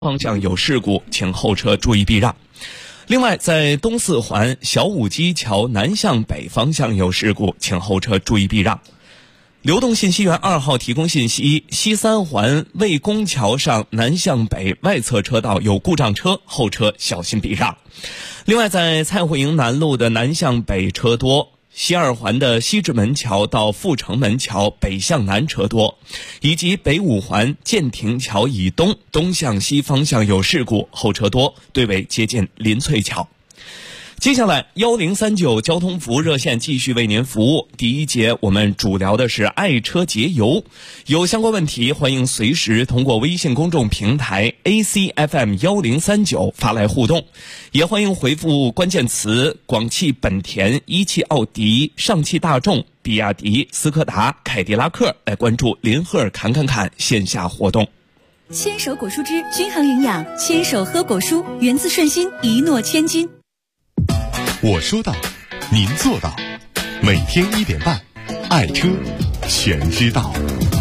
方向有事故，请后车注意避让。另外，在东四环小武基桥南向北方向有事故，请后车注意避让。流动信息源2号提供信息：西三环魏公桥上南向北外侧车道有故障车，后车小心避让。另外，在蔡慧营南路的南向北车多，西二环的西直门桥到阜成门桥北向南车多，以及北五环建亭桥以东东向西方向有事故，后车多，队尾接近林翠桥。接下来1039交通服务热线继续为您服务。第一节我们主聊的是爱车节油，有相关问题欢迎随时通过微信公众平台 ACFM1039 发来互动，也欢迎回复关键词广汽本田、一汽奥迪、上汽大众、比亚迪、斯柯达、凯迪拉克来关注林赫尔侃线下活动。 牵手果蔬汁均衡营养，牵手喝果蔬源自顺心，一诺千金。 我说到，您做到。每天1点半，爱车全知道。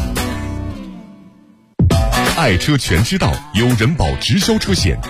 爱车全知道由人保直销车险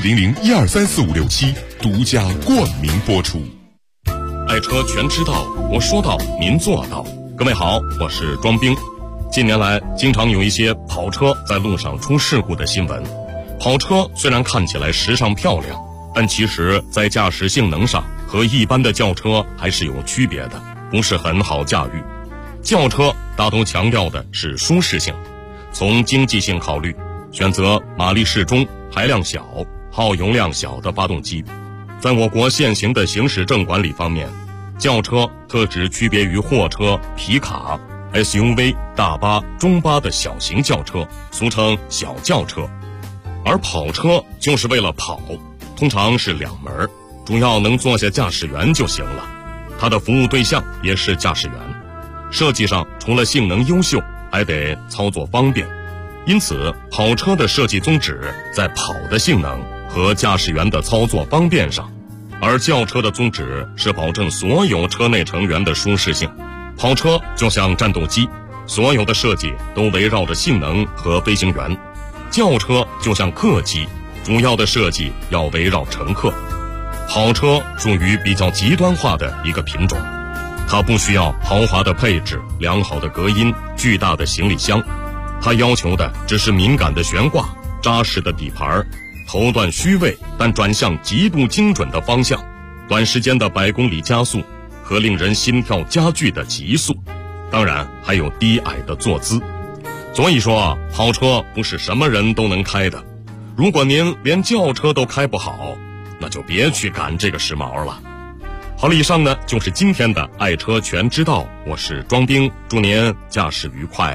400123456独家冠名播出。 爱车全知道，我说到，您做到。各位好，我是庄兵。近年来，经常有一些跑车在路上出事故的新闻。跑车虽然看起来时尚漂亮，但其实在驾驶性能上和一般的轿车还是有区别的，不是很好驾驭。轿车大都强调的是舒适性，从经济性考虑，选择马力适中、排量小、耗油量小的发动机。在我国现行的行驶证管理方面，轿车特指区别于货车、皮卡、SUV、大巴、中巴的小型轿车，俗称小轿车。而跑车就是为了跑，通常是2门，主要能坐下驾驶员就行了，它的服务对象也是驾驶员。设计上除了性能优秀，还得操作方便，因此跑车的设计宗旨在跑的性能和驾驶员的操作方便上，而轿车的宗旨是保证所有车内成员的舒适性。跑车就像战斗机，所有的设计都围绕着性能和飞行员；轿车就像客机，主要的设计要围绕乘客。跑车属于比较极端化的一个品种，它不需要豪华的配置、良好的隔音、巨大的行李箱，它要求的只是敏感的悬挂、扎实的底盘、头段虚位但转向极度精准的方向、短时间的100公里加速和令人心跳加剧的极速，当然还有低矮的坐姿。所以说跑车不是什么人都能开的，如果您连轿车都开不好，那就别去赶这个时髦了。好了，以上呢就是今天的爱车全知道，我是庄兵，祝您驾驶愉快。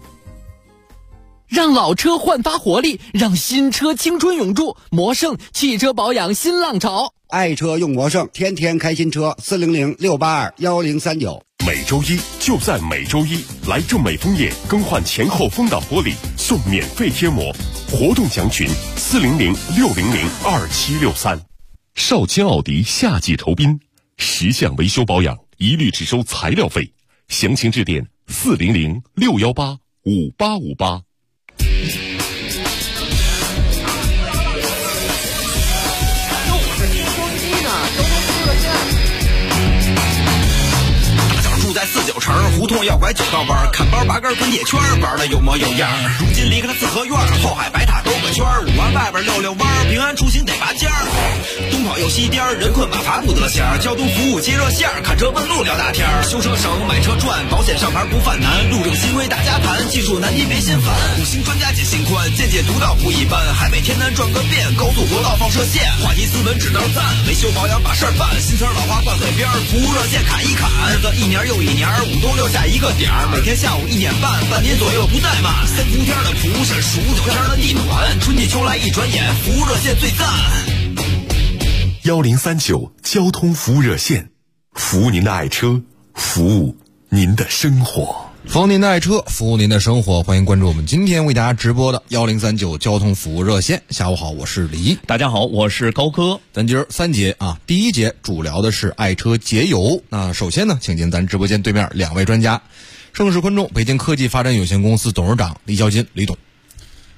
让老车焕发活力，让新车青春永驻，魔胜汽车保养新浪潮。 爱车用魔胜，天天开新车，400-682-1039。 每周一就在每周一，来正美枫叶更换前后风挡玻璃送免费贴膜，活动详询400-600-2763。少卿奥迪夏季酬宾，10项维修保养一律只收材料费，详情致电400-618-5858。 在49城胡同要拐9道弯，看包8根滚铁圈，玩的有模有样。如今离开了四合院，后海白塔兜个圈，5环外边溜弯，平安出行得拔尖儿。东跑又西颠，人困马乏不得闲。交通服务接热线，看车问路聊大天。修车省，买车赚，保险上牌不犯难。路政新规大家谈，技术难题别心烦。5星专家解心宽，见解独到不一般。海北天南转个遍，高速国道放射线。话题斯文只道赞，维修保养把事儿办。新词老话挂嘴边，服务热线侃一侃。日子一年又一年，5都留下一个点儿，每天下午1点半，半年左右不怠慢。3伏天的蒲扇，数9天的地暖，春季秋来一转眼，服务热线最赞。 1039交通服务热线，服务您的爱车，服务您的生活。 服务您的爱车，服务您的生活，欢迎关注我们今天为大家直播的1039交通服务热线。下午好，我是李。 大家好，我是高哥。 咱今儿3节啊，第一节主聊的是爱车节油。那首先呢，请进咱直播间对面2位专家，盛世昆众北京科技发展有限公司董事长李孝金李董。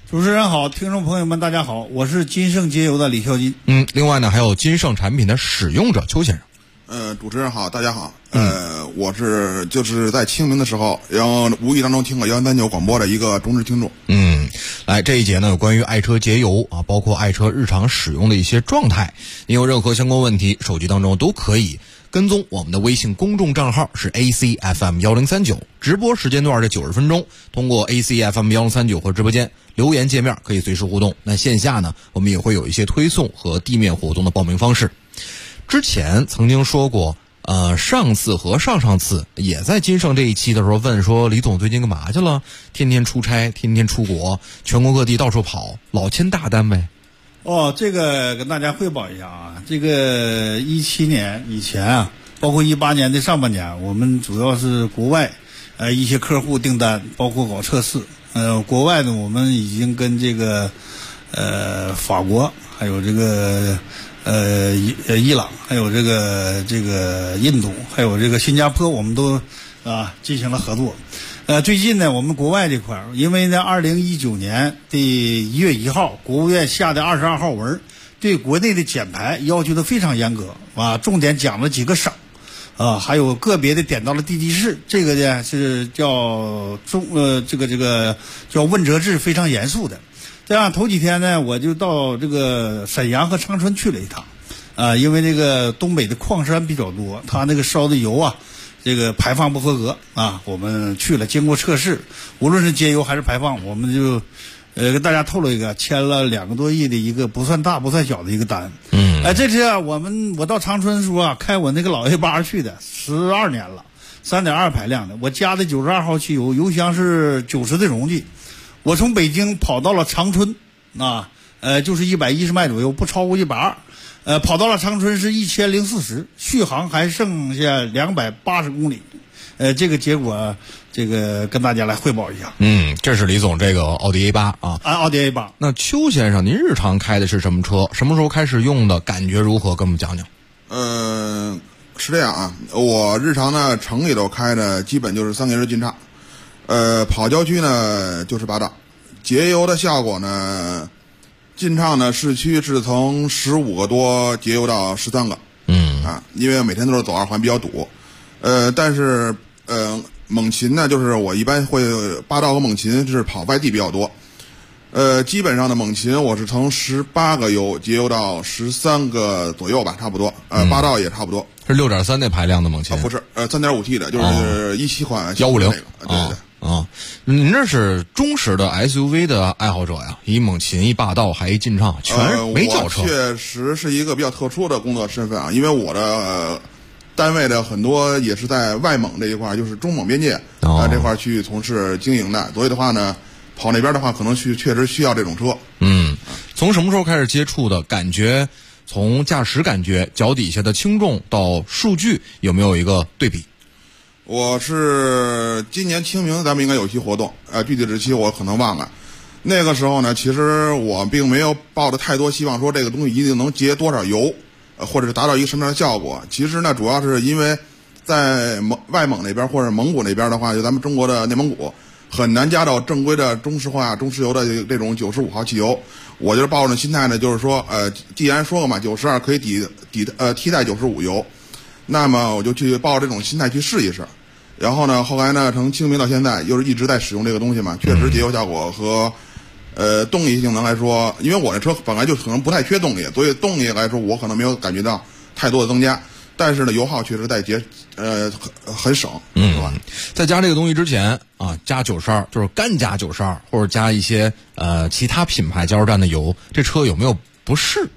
主持人好，听众朋友们大家好，我是金盛节油的李孝金。 另外呢还有金盛产品的使用者邱先生。 主持人好，大家好。我就是在清明的时候，然后无意当中听过139广播的一个忠实听众。 来这一节呢，有关于爱车节油啊，包括爱车日常使用的一些状态。您有任何相关问题，手机当中都可以跟踪我们的微信公众账号是 ACFM1039，直播时间段是90分钟，通过 ACFM1039或直播间留言界面可以随时互动。那线下呢，我们也会有一些推送和地面活动的报名方式。之前曾经说过，上次和上次也在金盛这一期的时候问说，李总最近干嘛去了？天天出差，天天出国，全国各地到处跑，老签大单位。 这个跟大家汇报一下啊，这个17年以前啊，包括18年的上半年，我们主要是国外一些客户订单，包括搞测试。国外呢，我们已经跟这个法国，还有这个伊朗，还有这个印度，还有这个新加坡，我们都进行了合作。最近呢，我们国外这块儿，因为呢2019年的1月1号，国务院下的22号文，对国内的减排要求的非常严格重点讲了几个省还有个别的点到了地级市，这个呢是叫这个叫问责制，非常严肃的。这样头几天呢，我就到这个沈阳和长春去了一趟因为这个东北的矿山比较多，它那个烧的油这个排放不合格我们去了，经过测试，无论是节油还是排放，我们就跟大家透露一个，签了2个多亿的一个不算大不算小的一个单。这次我到长春说开我那个老 A8 去的，12年了，3.2排量的，我加的92号汽油，油箱是90的容积。我从北京跑到了长春就是110迈左右，不超过120。跑到了长春是1040，续航还剩下280公里。这个结果，这个跟大家来汇报一下。 这是李总这个奥迪 A8 奥迪 A8。 那邱先生，您日常开的是什么车？什么时候开始用的？感觉如何？跟我们讲讲。 是这样我日常呢城里头开的基本就是3个人进畅，跑郊区呢就是8档。节油的效果呢，进畅呢市区是从15个多节油到13个。因为每天都是走2环比较堵。但是猛禽呢，就是我一般会8道和猛禽是跑外地比较多。基本上的猛禽我是从18个油节油到13个左右吧，差不多。8道也差不多。 是6.3那排量的猛禽？ 不是，3.5T 的，就是17款 150 那个。对。 您这是忠实的 SUV 的爱好者呀，一猛禽，一霸道，还一进畅，全是没轿车。 我确实是一个比较特殊的工作身份因为我的单位的很多也是在外蒙这一块，就是中蒙边界这块去从事经营的，所以的话呢，跑那边的话可能确实需要这种车。 从什么时候开始接触的？感觉从驾驶感觉，脚底下的轻重到数据有没有一个对比？ 我是今年清明咱们应该有期活动，具体日期我可能忘了。那个时候呢，其实我并没有抱着太多希望说这个东西一定能节多少油，或者是达到一个什么样的效果。其实呢，主要是因为在外蒙那边或者蒙古那边的话，就咱们中国的内蒙古很难加到正规的中石化、中石油的这种95号汽油。我就是抱着心态呢，就是说，既然说了嘛，92可以替代95油。那么我就去抱着这种心态去试一试，然后呢，后来呢，从清明到现在，又是一直在使用这个东西嘛，确实节油效果和动力性能来说，因为我这车本来就可能不太缺动力，所以动力来说我可能没有感觉到太多的增加，但是呢，油耗确实在很省，是吧？ 在加这个东西之前加92就是干加92，或者加一些其他品牌加油站的油，这车有没有不适？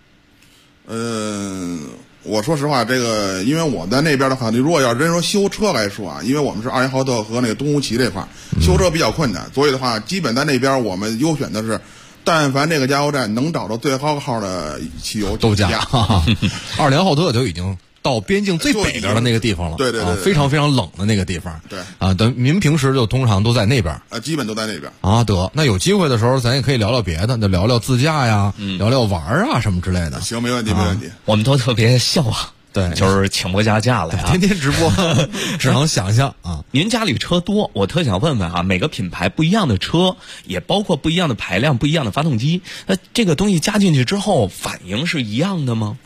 我说实话，这个因为我在那边的话，你如果要真说修车来说因为我们是2元豪特和那个东湖旗这块修车比较困难，所以的话，基本在那边我们优选的是，但凡这个加油站能找到最高号的汽油都加。2元豪特就已经到边境最北边的那个地方了， 对， 非常非常冷的那个地方， 对等您平时就通常都在那边， 基本都在那边得，那有机会的时候咱也可以聊聊别的，就聊聊自驾呀，聊聊玩什么之类的。 行，没问题。 我们都特别笑对， 就是请不下假来啊， 天天直播，只能想象啊。 您家里车多，我特想问问啊，每个品牌不一样的车，也包括不一样的排量、不一样的发动机，那这个东西加进去之后，反应是一样的吗？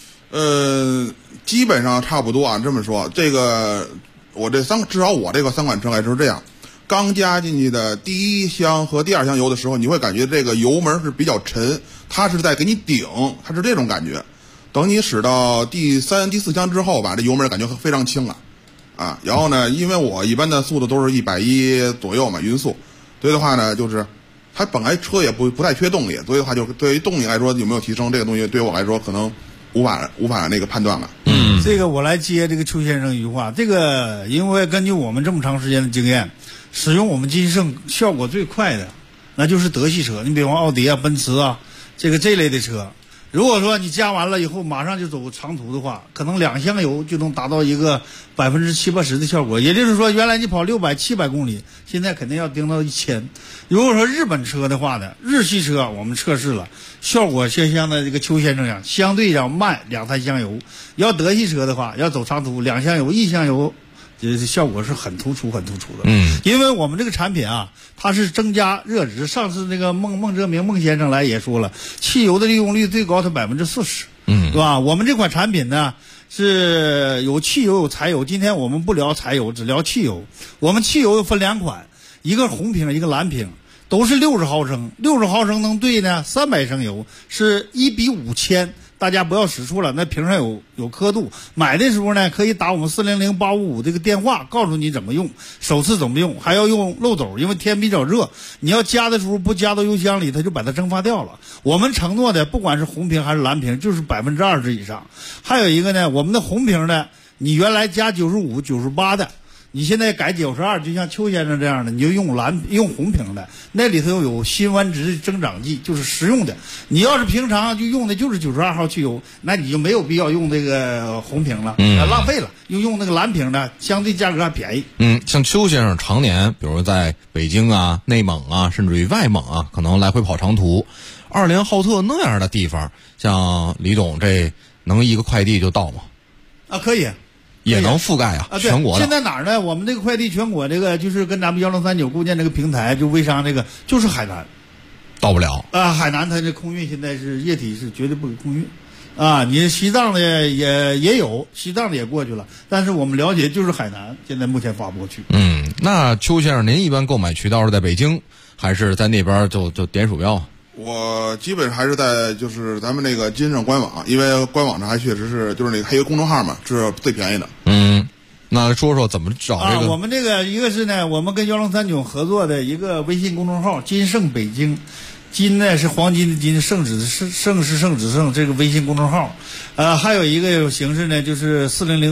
基本上差不多啊。这么说，这个至少我这个3款车还是这样。刚加进去的第一箱和第二箱油的时候，你会感觉这个油门是比较沉，它是在给你顶，它是这种感觉。等你使到第3、第4箱之后吧，这油门感觉非常轻了，啊，然后呢，因为我一般的速度都是110左右嘛，匀速，所以的话呢，就是它本来车也不太缺动力，所以的话就对于动力来说有没有提升，这个东西对我来说可能无法那个判断了。 这个我来接这个邱先生一句话，这个因为根据我们这么长时间的经验，使用我们金盛效果最快的，那就是德系车，你比方奥迪啊、奔驰啊，这类的车。如果说你加完了以后马上就走长途的话，可能2箱油就能达到一个70-80%的效果。也就是说，原来你跑600、700公里，现在肯定要盯到1000。如果说日本车的话呢，日系车我们测试了，效果像这个邱先生一样，相对要慢2-3箱油。要德系车的话，要走长途2箱油、1箱油。效果是很突出的。因为我们这个产品啊，它是增加热值。上次那个孟哲明孟先生来也说了，汽油的利用率最高是40%，对吧？我们这款产品呢是有汽油有柴油，今天我们不聊柴油，只聊汽油。我们汽油分2款，一个红瓶，一个蓝瓶，都是60毫升，60毫升能兑呢300升油，是1比5000。大家不要使出了，那瓶上有刻度。买的时候呢，可以打我们400-855这个电话，告诉你怎么用，手次怎么用，还要用漏斗，因为天比较热，你要加的时候不加到油箱里，它就把它蒸发掉了。我们承诺的，不管是红瓶还是蓝瓶，就是20%以上。还有一个呢，我们的红瓶呢，你原来加95、98的。你现在改92，就像邱先生这样的，你就用红瓶的，那里头有辛烷值增长剂，就是食用的。你要是平常就用的就是92号汽油，那你就没有必要用这个红瓶了，浪费了。用那个蓝瓶的，相对价格还便宜。 像邱先生常年，比如在北京啊、内蒙啊，甚至于外蒙啊，可能来回跑长途，2连浩特那样的地方，像李总这能一个快递就到吗？ 啊，可以。 也能覆盖全国的。 现在哪儿呢？我们这个快递全国这个就是跟咱们1039构建这个平台，就微商这个就是海南， 到不了啊。海南它这空运现在是液体是绝对不给空运，啊，你西藏的也有，西藏的也过去了，但是我们了解就是海南现在目前发不过去。 那邱先生，您一般购买渠道是在北京，还是在那边就点鼠标？ 我基本上还是在就是咱们那个金盛官网，因为官网上还确实是就是那个还有公众号嘛，是最便宜的。 那说说怎么找这个？ 我们这个一个是呢，我们跟1039合作的一个微信公众号金盛北京，金呢是黄金的金，盛是盛这个微信公众号。还有一个形式呢，就是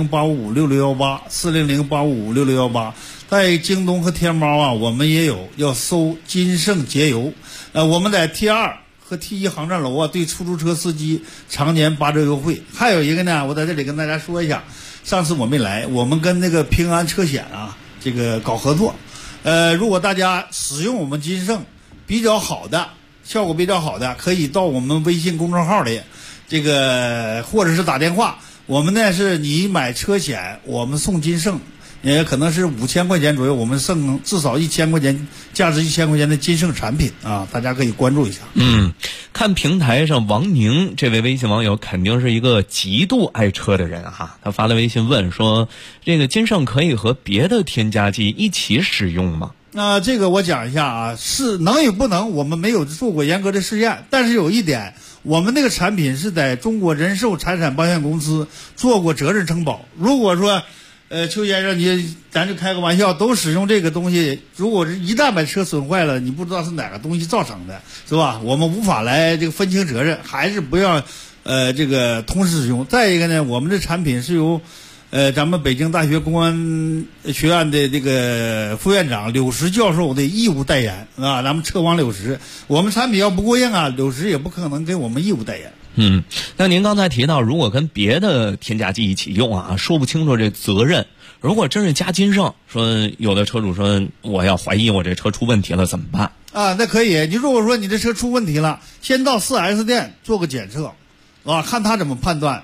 400-855-6618，400-855-6618。在京东和天猫啊，我们也有，要搜金盛节油。我们在 T2 和 T1 航站楼啊，对出租车司机常年8折优惠。还有一个呢，我在这里跟大家说一下，上次我没来，我们跟那个平安车险啊，这个搞合作。如果大家使用我们金盛比较好的，效果比较好的，可以到我们微信公众号里，这个或者是打电话。我们呢是你买车险，我们送金盛。也可能是5000块钱左右，我们剩至少1000块钱，价值1000块钱的金盛产品啊，大家可以关注一下。 看平台上王宁这位微信网友肯定是一个极度爱车的人哈，他发了微信问说，这个金盛可以和别的添加剂一起使用吗？ 这个我讲一下啊，是能与不能，我们没有做过严格的试验，但是有一点，我们那个产品是在中国人寿财产保险公司做过责任承保。如果说邱先生，咱就开个玩笑，都使用这个东西，如果是一旦把车损坏了，你不知道是哪个东西造成的，是吧？我们无法来这个分清责任，还是不要这个同时使用。再一个呢，我们的产品是由咱们北京大学公安学院的这个副院长柳石教授的义务代言啊，咱们车王柳石，我们产品要不过硬啊，柳石也不可能给我们义务代言。 那您刚才提到，如果跟别的添加剂一起用啊，说不清楚这责任。如果真是加金盛，说有的车主说我要怀疑我这车出问题了怎么办？ 那可以。你如果说你这车出问题了，先到4S 店做个检测，看他怎么判断。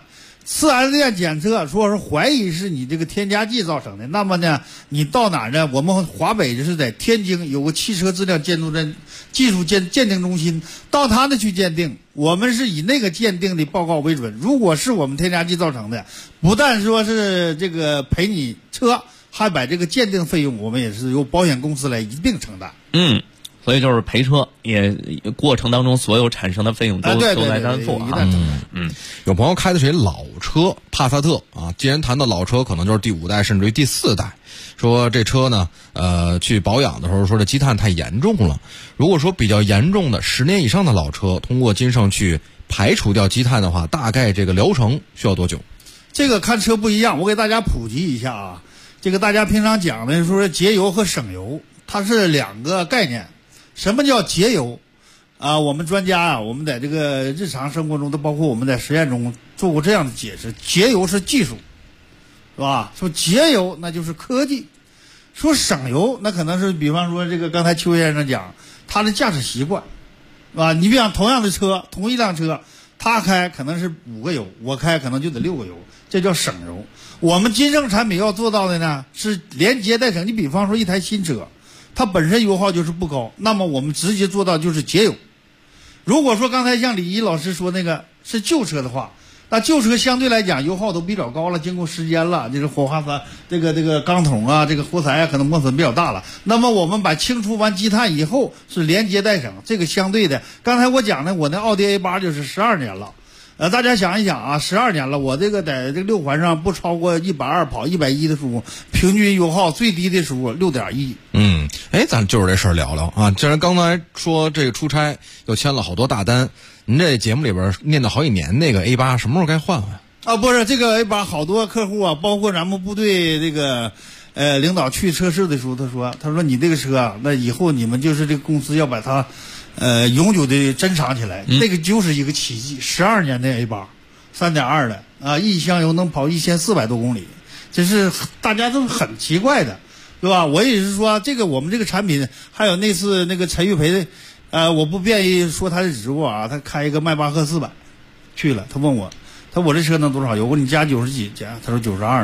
4S 店检测说是怀疑是你这个添加剂造成的，那么呢，你到哪儿呢？我们华北就是在天津有个汽车质量监督技术鉴定中心，到他那去鉴定，我们是以那个鉴定的报告为准。如果是我们添加剂造成的，不但说是这个赔你车，还把这个鉴定费用我们也是由保险公司来一并承担。 所以就是赔车，也过程当中所有产生的费用都来担负啊。 有朋友开的是一老车，帕萨特啊。既然谈到老车，可能就是第5代甚至于第4代。说这车呢，去保养的时候说这积碳太严重了。如果说比较严重的10年以上的老车，通过金盛去排除掉积碳的话，大概这个疗程需要多久？ 这个看车不一样，我给大家普及一下啊。这个大家平常讲的说节油和省油，它是2个概念。什么叫节油？我们专家啊，我们在这个日常生活中，都包括我们在实验中做过这样的解释：节油是技术，是吧？说节油那就是科技，说省油那可能是比方说这个刚才邱先生讲他的驾驶习惯，是吧？你比方同样的车，同一辆车，他开可能是5个油，我开可能就得6个油，这叫省油。我们金盛产品要做到的呢是连接带省。你比方说一台新车，它本身油耗就是不高，那么我们直接做到就是节油。如果说刚才像李一老师说那个是旧车的话，那旧车相对来讲油耗都比较高了，经过时间了，就是火花塞这个钢筒啊，这个活塞啊可能磨损比较大了。那么我们把清除完积碳以后是连接带省，这个相对的，刚才我讲的我那奥迪 A8 就是12年了。大家想一想啊，12年了，我这个在这个6环上不超过120跑110的时候，平均油耗最低的时候6.1。 咱就是这事儿聊聊啊。既然刚才说这个出差又签了好多大单，您这节目里边念叨好几年那个 A8 什么时候该换换？ 不是这个 A8，好多客户啊，包括咱们部队这个领导去测试的时候，他说你这个车啊，那以后你们就是这个公司要把它永久的珍藏起来，那个就是一个奇迹。12年的 A8 3.2 的啊，一箱油能跑1400多公里，这是大家都很奇怪的，对吧？我也是说，这个我们这个产品，还有那次那个陈玉培，我不便于说他的职务啊，他开一个迈巴赫400去了，他问我，我这车能多少油？我说你加90几加？他说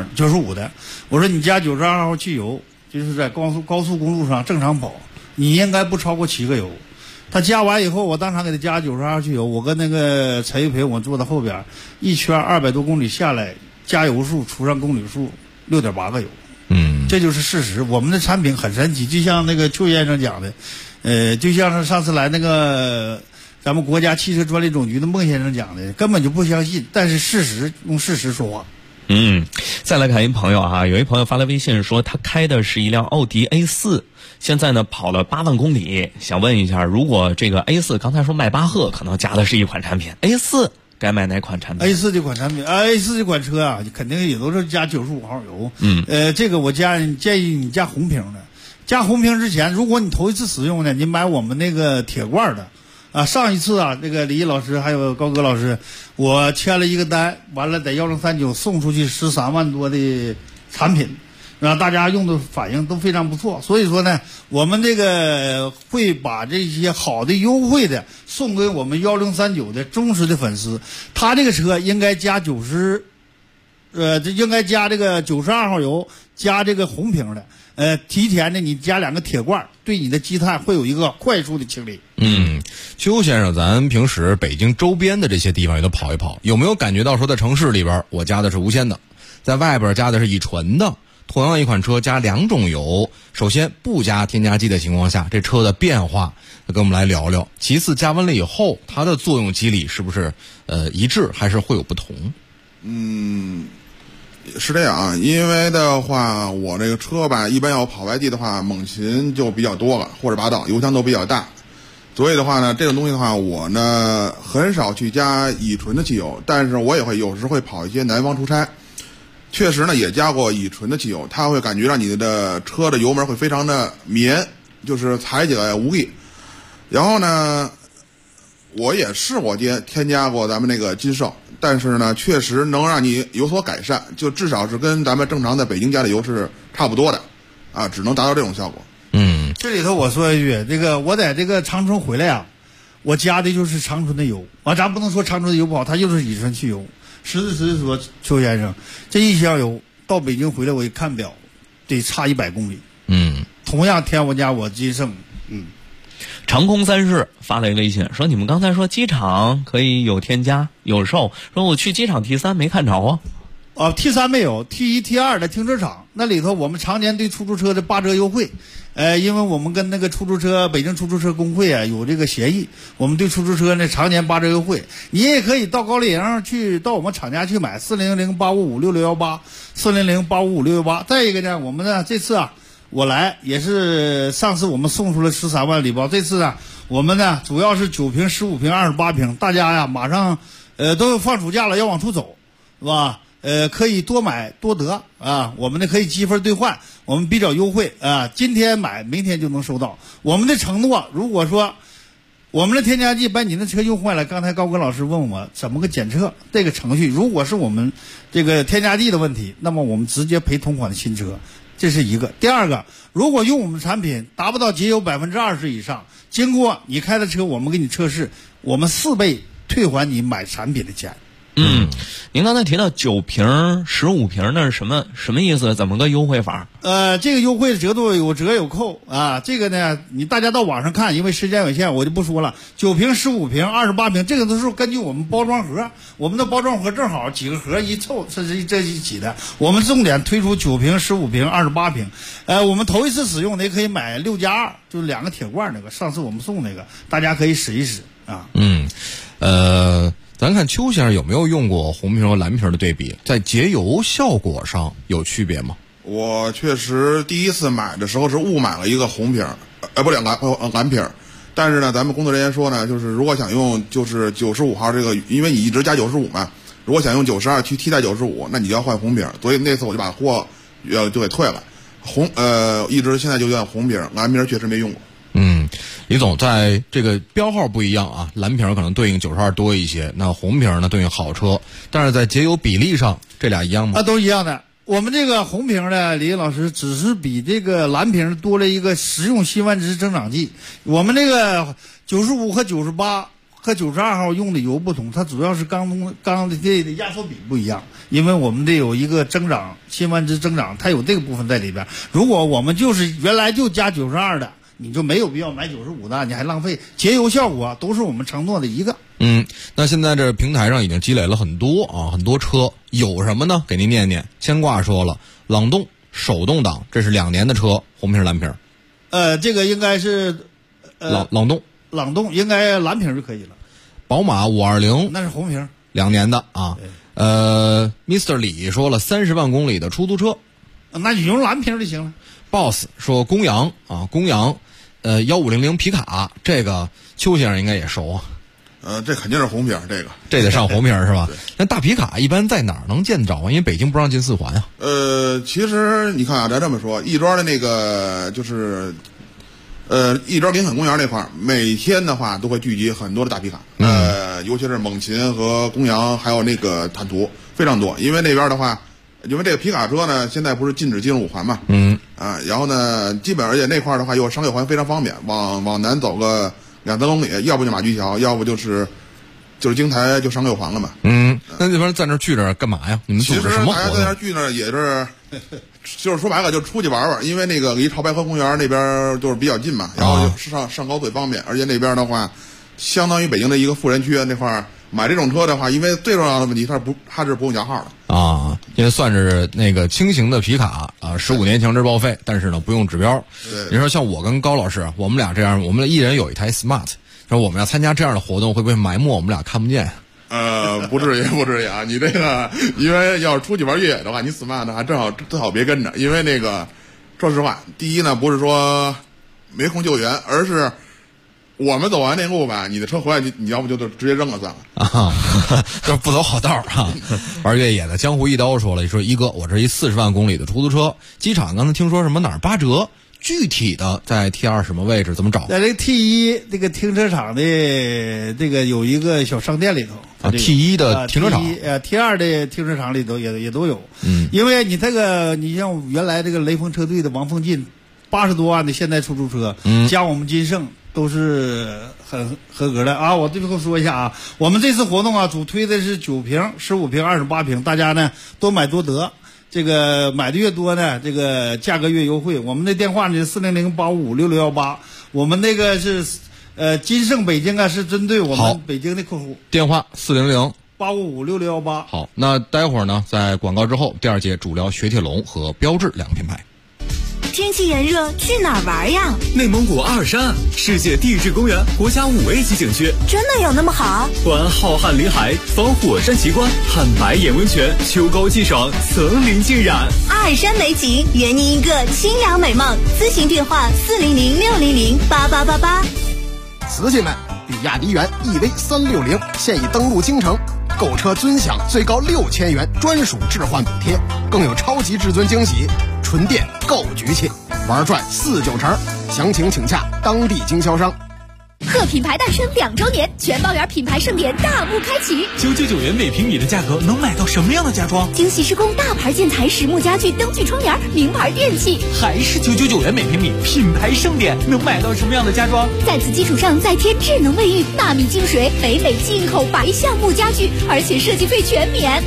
95的。我说你加92号汽油，就是在高速公路上正常跑，你应该不超过7个油。他加完以后，我当场给他加92号汽油，我跟那个陈玉培我坐在后边，一圈200多公里下来，加油数除上公里数6.8个油。这就是事实。我们的产品很神奇，就像那个邱先生讲的，就像是上次来那个咱们国家汽车专利总局的孟先生讲的，根本就不相信，但是事实用事实说话。 再来看一朋友啊，有一朋友发来微信说，他开的是一辆奥迪 A4， 现在呢跑了8万公里，想问一下，如果这个 A4 刚才说迈巴赫可能加的是一款产品， A4 该买哪款产品？ A4 这款产品，A4 这款车啊，肯定也都是加95号油。这个我建议你加红瓶的。加红瓶之前，如果你头一次使用呢，你买我们那个铁罐的。上一次啊，这个李毅老师还有高哥老师，我签了一个单，完了在1039送出去13万多的产品，让大家用的反应都非常不错。所以说呢，我们这个会把这些好的优惠的送给我们1039的忠实的粉丝。他这个车应该加应该加这个92号油，加这个红瓶的。提前呢，你加2个铁罐，对你的积碳会有一个快速的清理。 邱先生，咱平时北京周边的这些地方也都跑一跑，有没有感觉到说在城市里边我加的是无铅的，在外边加的是乙醇的？同样一款车加2种油，首先不加添加剂的情况下，这车的变化跟我们来聊聊。其次，加完了以后，它的作用机理是不是一致，还是会有不同？ 是这样啊，因为的话，我这个车吧，一般要跑外地的话，猛禽就比较多了，或者8档，油箱都比较大，所以的话呢，这种东西的话，我呢很少去加乙醇的汽油，但是我也会有时会跑一些南方出差，确实呢也加过乙醇的汽油，它会感觉让你的车的油门会非常的绵，就是踩起来无力。然后呢，我也试过添加过咱们那个金盛，但是呢，确实能让你有所改善，就至少是跟咱们正常在北京加的油是差不多的，只能达到这种效果。 这里头我说一句，这个我在这个长春回来啊，我加的就是长春的油，咱不能说长春的油不好，它就是乙醇汽油。 实事求是说，邱先生，这一箱油到北京回来，我一看表，得差100公里。同样添我家我金盛， 长空三世发来微信说：“你们刚才说机场可以有添加有售，说我去机场 T3 没看着啊。 T3 没有 T1、T2 的停车场那里头，我们常年对出租车的8折优惠。因为我们跟那个北京出租车工会啊有这个协议，我们对出租车呢常年8折优惠。你也可以到高丽营去，到我们厂家去买400-855-6618，400-855-6618。再一个呢，我们呢这次啊，我来也是上次我们送出了13万礼包，这次啊我们呢主要是9瓶、15瓶、28瓶，大家呀马上都放暑假了，要往出走，是吧？可以多买多得啊！我们呢可以积分兑换，我们比较优惠啊！今天买，明天就能收到。我们的承诺，如果说我们的添加剂把你的车用坏了，刚才高根老师问我怎么个检测这个程序，如果是我们这个添加剂的问题，那么我们直接赔同款的新车，这是一个。第二个，如果用我们产品达不到节油20%以上，经过你开的车我们给你测试，我们4倍退还你买产品的钱。 您刚才提到9瓶、15瓶，那是什么意思？怎么个优惠法？ 这个优惠折度有折有扣啊。这个呢，大家到网上看，因为时间有限，我就不说了。9瓶、15瓶、28瓶，这个都是根据我们包装盒，我们的包装盒正好几个盒一凑，这一起的。我们重点推出9瓶、15瓶、28瓶。我们头一次使用的也可以买6+2，就是2个铁罐那个，上次我们送那个，大家可以使一使啊。 咱看邱先生有没有用过红瓶和蓝瓶的对比，在节油效果上有区别吗？ 我确实第一次买的时候是误买了一个红瓶，蓝瓶。但是呢，咱们工作人员说呢，就是如果想用就是95号这个，因为你一直加95嘛，如果想用92去替代95，那你就要换红瓶。所以那次我就把货就给退了。一直现在就用红瓶，蓝瓶确实没用过。 李总，在这个标号不一样啊，蓝瓶可能对应92多一些，那红瓶呢对应好车，但是在节油比例上，这俩一样吗？ 都一样的。我们这个红瓶呢，李老师只是比这个蓝瓶多了一个食用辛烷值增长剂。我们这个95和98和92号用的油不同，它主要是钢的压缩比不一样，因为我们得有一个辛烷值增长，它有这个部分在里边。如果我们就是原来就加92的，你就没有必要买95的，你还浪费。节油效果都是我们承诺的一个。 那现在这平台上已经积累了很多车，有什么呢？给您念念。牵挂说了，朗动手动挡，这是2年的车，红瓶蓝瓶。 这个应该是朗动应该蓝瓶就可以了。 宝马520 那是红瓶 ，2年的啊。Mr. 李说了，30万公里的出租车， 那你用蓝瓶就行了。 Boss 说公羊1500皮卡，这个邱先生应该也熟啊。 这肯定是红瓶， 这得上红瓶是吧？那大皮卡一般在哪儿能见得着啊？因为北京不让进4环啊。 其实你看啊，咱这么说，亦庄的那个就是亦庄林肯公园那块儿，每天的话都会聚集很多的大皮卡，尤其是猛禽和公羊，还有那个坦途非常多。因为那边的话，因为这个皮卡车呢，现在不是禁止进入5环嘛，然后呢，基本而且那块儿的话，有商业环非常方便，往南走个2-3公里，要不就马驹桥，要不就是京台就上6环了嘛。 那这边在那聚着干嘛呀？你们组织什么活动？ 其实大家在那聚呢，也是就是说白了，就出去玩玩，因为那个离潮白河公园那边就是比较近嘛，然后上高最方便，而且那边的话，相当于北京的一个富人区那块儿买这种车的话，因为最重要的问题它是不用摇号的啊，因为算是那个轻型的皮卡啊，15年强制报废，但是呢不用指标。你说像我跟高老师，我们俩这样，我们一人有一台 Smart， 说我们要参加这样的活动，会不会埋没我们俩看不见？ 不至于啊！你这个，因为要是出去玩越野的话，你 Smart 还最好别跟着，因为那个，说实话，第一呢不是说没空救援，而是我们走完那路吧，你的车回来你要不就直接扔了算了啊，就是不走好道啊！玩越野的江湖一刀说了，说一哥，我这一40万公里的出租车，机场刚才听说什么哪儿8折。具体的在 T2 什么位置怎么找？ 在这个 T1 这个停车场的这个有一个小商店里头啊 ，T1 的停车场 ，T2 的停车场里头也都有。因为你这个你像原来这个雷锋车队的王凤进，80多万的现代出租车，加我们金盛都是很合格的啊。我最后说一下啊，我们这次活动啊，主推的是9瓶、15瓶、28瓶，大家呢多买多得。这个买的越多呢，这个价格越优惠。我们的电话呢是400-855-6618，我们那个是金盛北京啊，是针对我们北京的客户。 电话 400-855-6618。 好，那待会儿呢，在广告之后，第二节主聊雪铁龙和标致两个品牌。 天气炎热，去哪儿玩呀？ 内蒙古阿尔山世界地质公园国家5A 级景区， 真的有那么好？ 环浩瀚林海，访火山奇观，看白眼温泉，秋高气爽，层林尽染。 阿尔山美景，圆您一个清凉美梦。咨询电话400-600-8888。 瓷器们，比亚迪元 EV360现已登陆京城，购车尊享最高6000元专属置换补贴，更有超级至尊惊喜，纯电够局气，玩转49成，详情请洽当地经销商。 贺品牌诞生2周年，全包园品牌盛典大幕开启。 999元每平米的价格能买到什么样的家装？ 精细施工大牌建材、实木家具、灯具窗帘、名牌电器， 还是999元每平米，品牌盛典能买到什么样的家装？ 在此基础上再添智能卫浴、纳米净水、北美进口白橡木家具，而且设计费全免。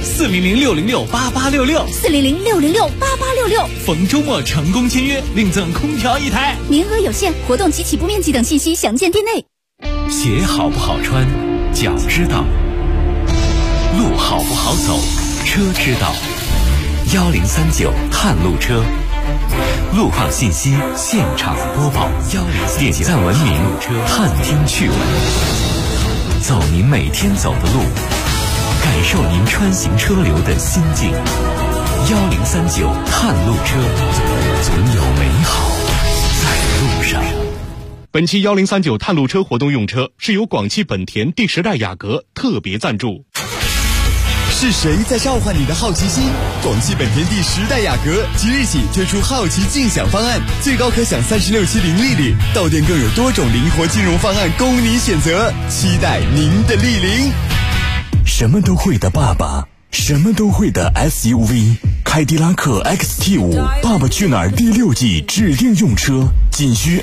400-606-8866 400-606-8866。 逢周末成功签约，另赠空调1台， 名额有限，活动及起步面积等信息详见店内。 鞋好不好穿，脚知道；路好不好走，车知道。1039探路车，路况信息现场播报。点赞文明，探听趣闻，走您每天走的路，感受您穿行车流的心境。1039探路车，总有美好在路上。 本期1039探路车活动用车是由广汽本田第10代雅阁特别赞助。 是谁在召唤你的好奇心？广汽本田第10代雅阁即日起推出好奇竞享方案，最高可享36期零利率，到店更有多种灵活金融方案供你选择，期待您的莅临。 什么都会的爸爸，什么都会的 SUV， 凯迪拉克 XT5 爸爸去哪儿第6季指定用车，仅需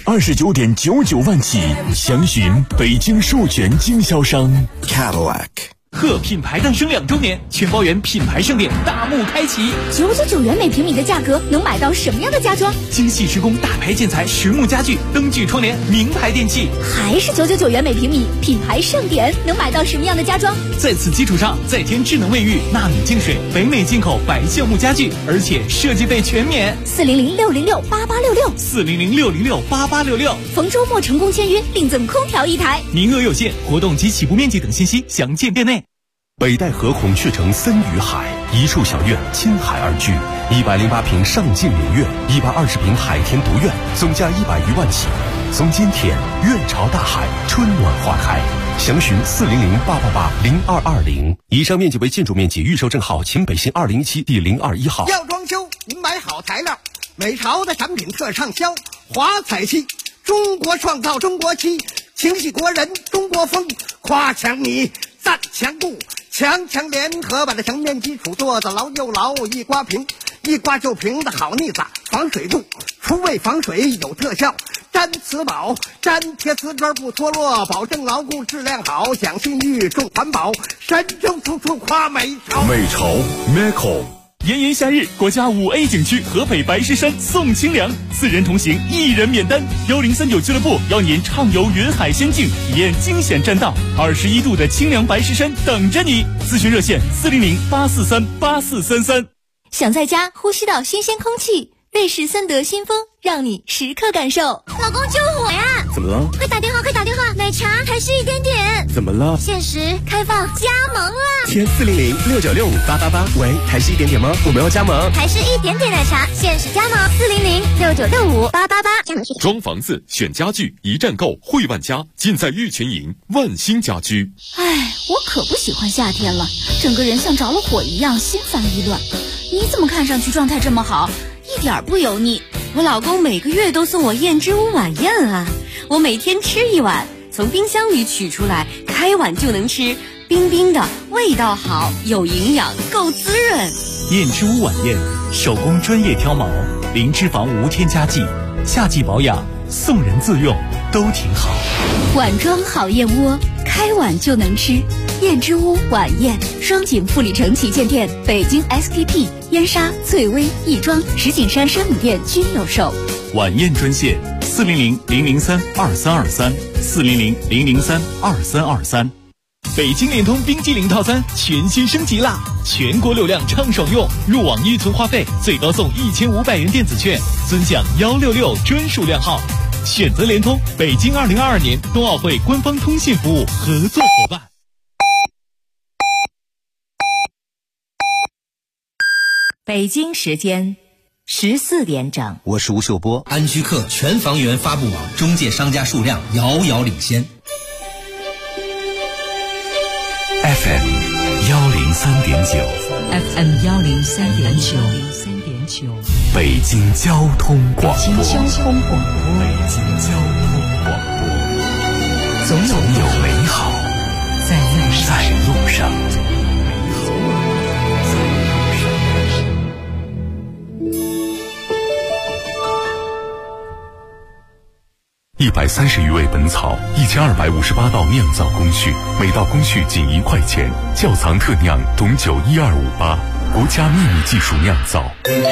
29.99万起，详询北京授权经销商 Cadillac。 贺品牌诞生2周年，全包园品牌盛典大幕开启。 999元每平米的价格能买到什么样的家装？ 精细施工大牌建材、实木家具、灯具窗帘、名牌电器， 还是999元每平米，品牌盛典能买到什么样的家装？ 在此基础上再添智能卫浴、纳米净水、北美进口白橡木家具，而且设计费全免。 400-606-8866 400-606-8866。 逢周末成功签约，另赠空调1台， 名额有限，活动及起步面积等信息详见店内。 北戴河孔雀城森与海，一处小院亲海而居，108平上镜明月，120平海天独院，总价100余万起。总监田，院朝大海，春暖花开。详询400-888-0220。以上面积为建筑面积，预售证号秦北新2017第021号。 要装修，您买好材料，美朝的产品特畅销，华彩漆，中国创造中国漆，情系国人中国风，夸强你，赞强固，强强联合把这墙面基础做得牢又牢，一刮平，一刮就平的好腻子，防水度，除味防水有特效，粘瓷宝，粘贴瓷砖不脱落，保证牢固质量好，讲信誉重环保，神州处处夸美朝。 美朝 Meco。 炎炎夏日，国家5A 景区河北白石山送清凉，4人同行1人免单。1039俱乐部邀您畅游云海仙境，体验惊险栈道，21度的清凉白石山等着你。咨询热线400-843-8433。 想在家呼吸到新鲜空气，瑞士森德新风让你时刻感受。老公救我呀！ 怎么了？ 快打电话，快打电话！奶茶还是1点点。 怎么了？ 限时开放加盟了。 填400-696-5888。喂，还是1点点吗？我们要加盟。 还是1点点奶茶，限时加盟400-6965-888。 装房子选家具，一站购汇万家，尽在玉泉营万兴家居。 哎，我可不喜欢夏天了，整个人像着了火一样，心烦意乱。你怎么看上去状态这么好，一点不油腻？我老公每个月都送我燕之屋晚宴啊，我每天吃1碗，从冰箱里取出来，开碗就能吃，冰冰的，味道好，有营养，够滋润。 燕之屋晚宴，手工专业挑毛，零脂肪无添加剂，夏季保养，送人自用， 都挺好。 碗庄好燕窝，开碗就能吃。燕之屋晚宴，双井富里城旗舰店、北京 SKP、燕莎、翠微、亦庄、石景山生米店均有售。 晚宴专线400-003-2323，400-003-2323。北京联通冰激凌套餐全新升级啦！全国流量畅爽用，入网预存话费最高送1500元电子券，尊享166专属量号。选择联通，北京2022年冬奥会官方通信服务合作伙伴。 北京时间14点整， 我是吴秀波。安居客全房源发布网中介商家数量遥遥领先。 FM 103.9 FM 103.9， 北京交通广播。 北京交通广播，总有美好在路上。130余味本草，1258道酿造工序，每道工序仅1块钱。窖藏特酿董酒12588，国家秘密技术酿造。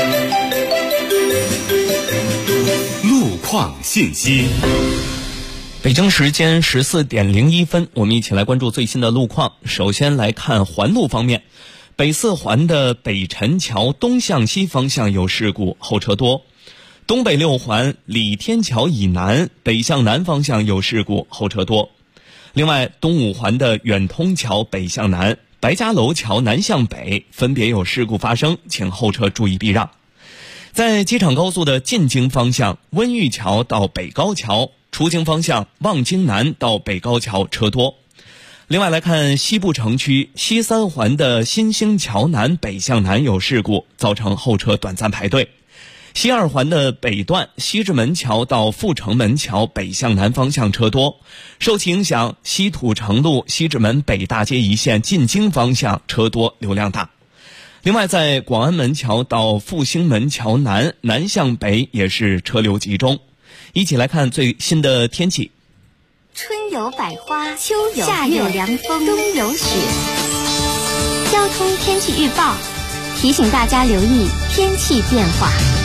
路况信息。 北京时间14点01分，我们一起来关注最新的路况。首先来看环路方面，北四环的北辰桥东向西方向有事故，后车多。东北六环李天桥以南北向南方向有事故，后车多。另外，东五环的远通桥北向南、白家楼桥南向北分别有事故发生，请后车注意避让。在机场高速的进京方向，温榆桥到北高桥，出京方向望京南到北高桥车多。另外来看西部城区西三环的新兴桥南北向南有事故，造成后车短暂排队。西二环的北段西直门桥到阜成门桥北向南方向车多，受其影响，西土城路西直门北大街一线进京方向车多流量大。另外，在广安门桥到复兴门桥南南向北也是车流集中。一起来看最新的天气。 春有百花，秋有夏有凉风，冬有雪。交通天气预报提醒大家留意天气变化。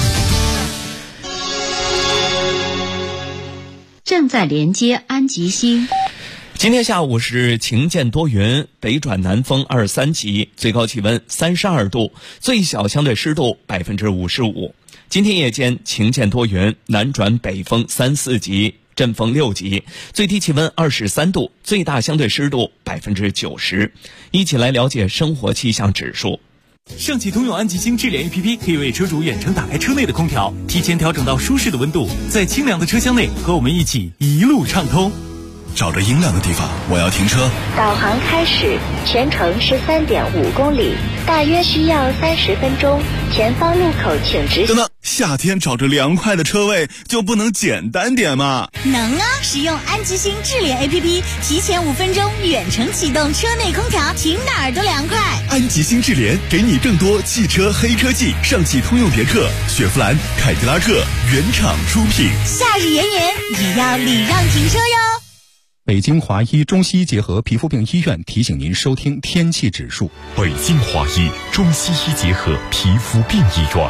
正在连接安吉星。 今天下午是晴间多云，北转南风2、3级，最高气温32度，最小相对湿度55%。今天夜间晴间多云，南转北风3、4级，阵风6级，最低气温23度，最大相对湿度90%。一起来了解生活气象指数。 上汽通用安吉星智联 APP 可以为车主远程打开车内的空调，提前调整到舒适的温度，在清凉的车厢内和我们一起一路畅通。 找着阴凉的地方，我要停车。 导航开始，全程13.5公里，大约需要30分钟。前方路口请直行。 等等，夏天找着凉快的车位就不能简单点吗？ 能啊！使用安吉星智联 APP， 提前5分钟远程启动车内空调，停哪儿都凉快。 安吉星智联给你更多汽车黑科技，上汽通用别克、雪佛兰、凯迪拉克原厂出品。 夏日炎炎，也要礼让停车哟。 北京华医中西医结合皮肤病医院提醒您收听天气指数。 北京华医中西医结合皮肤病医院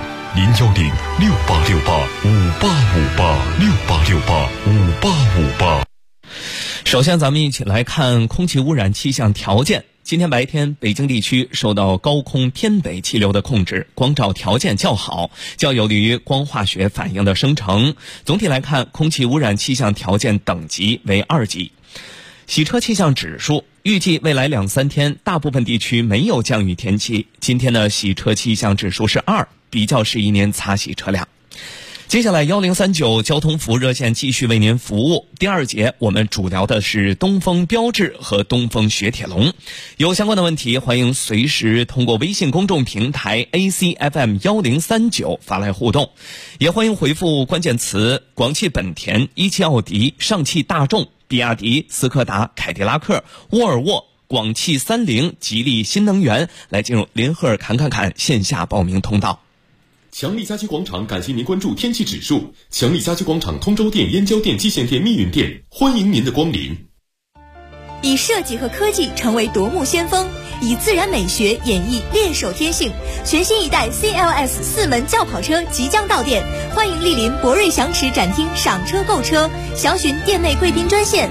，010-6868-5858，6868-5858。 首先咱们一起来看空气污染气象条件。今天白天北京地区受到高空偏北气流的控制，光照条件较好，较有利于光化学反应的生成。总体来看，空气污染气象条件等级为2级。洗车气象指数预计未来2、3天大部分地区没有降雨天气。今天的洗车气象指数是2，比较适宜您擦洗车辆。接下来1039交通服务热线继续为您服务。第2节我们主聊的是东风标致和东风雪铁龙。有相关的问题，欢迎随时通过微信公众平台 ACFM 1039发来互动，也欢迎回复关键词广汽本田、一汽奥迪、上汽大众、比亚迪、斯柯达、凯迪拉克、沃尔沃、广汽30、吉利新能源来进入联合尔侃侃侃线下报名通道。 强力家居广场感谢您关注天气指数。强力家居广场通州店、燕郊店、蓟县店、密云店，欢迎您的光临。 以设计和科技成为夺目先锋，以自然美学演绎猎手天性。全新一代 CLS 4门轿跑车即将到店，欢迎莅临博瑞祥驰展厅赏车购车，详询店内贵宾专线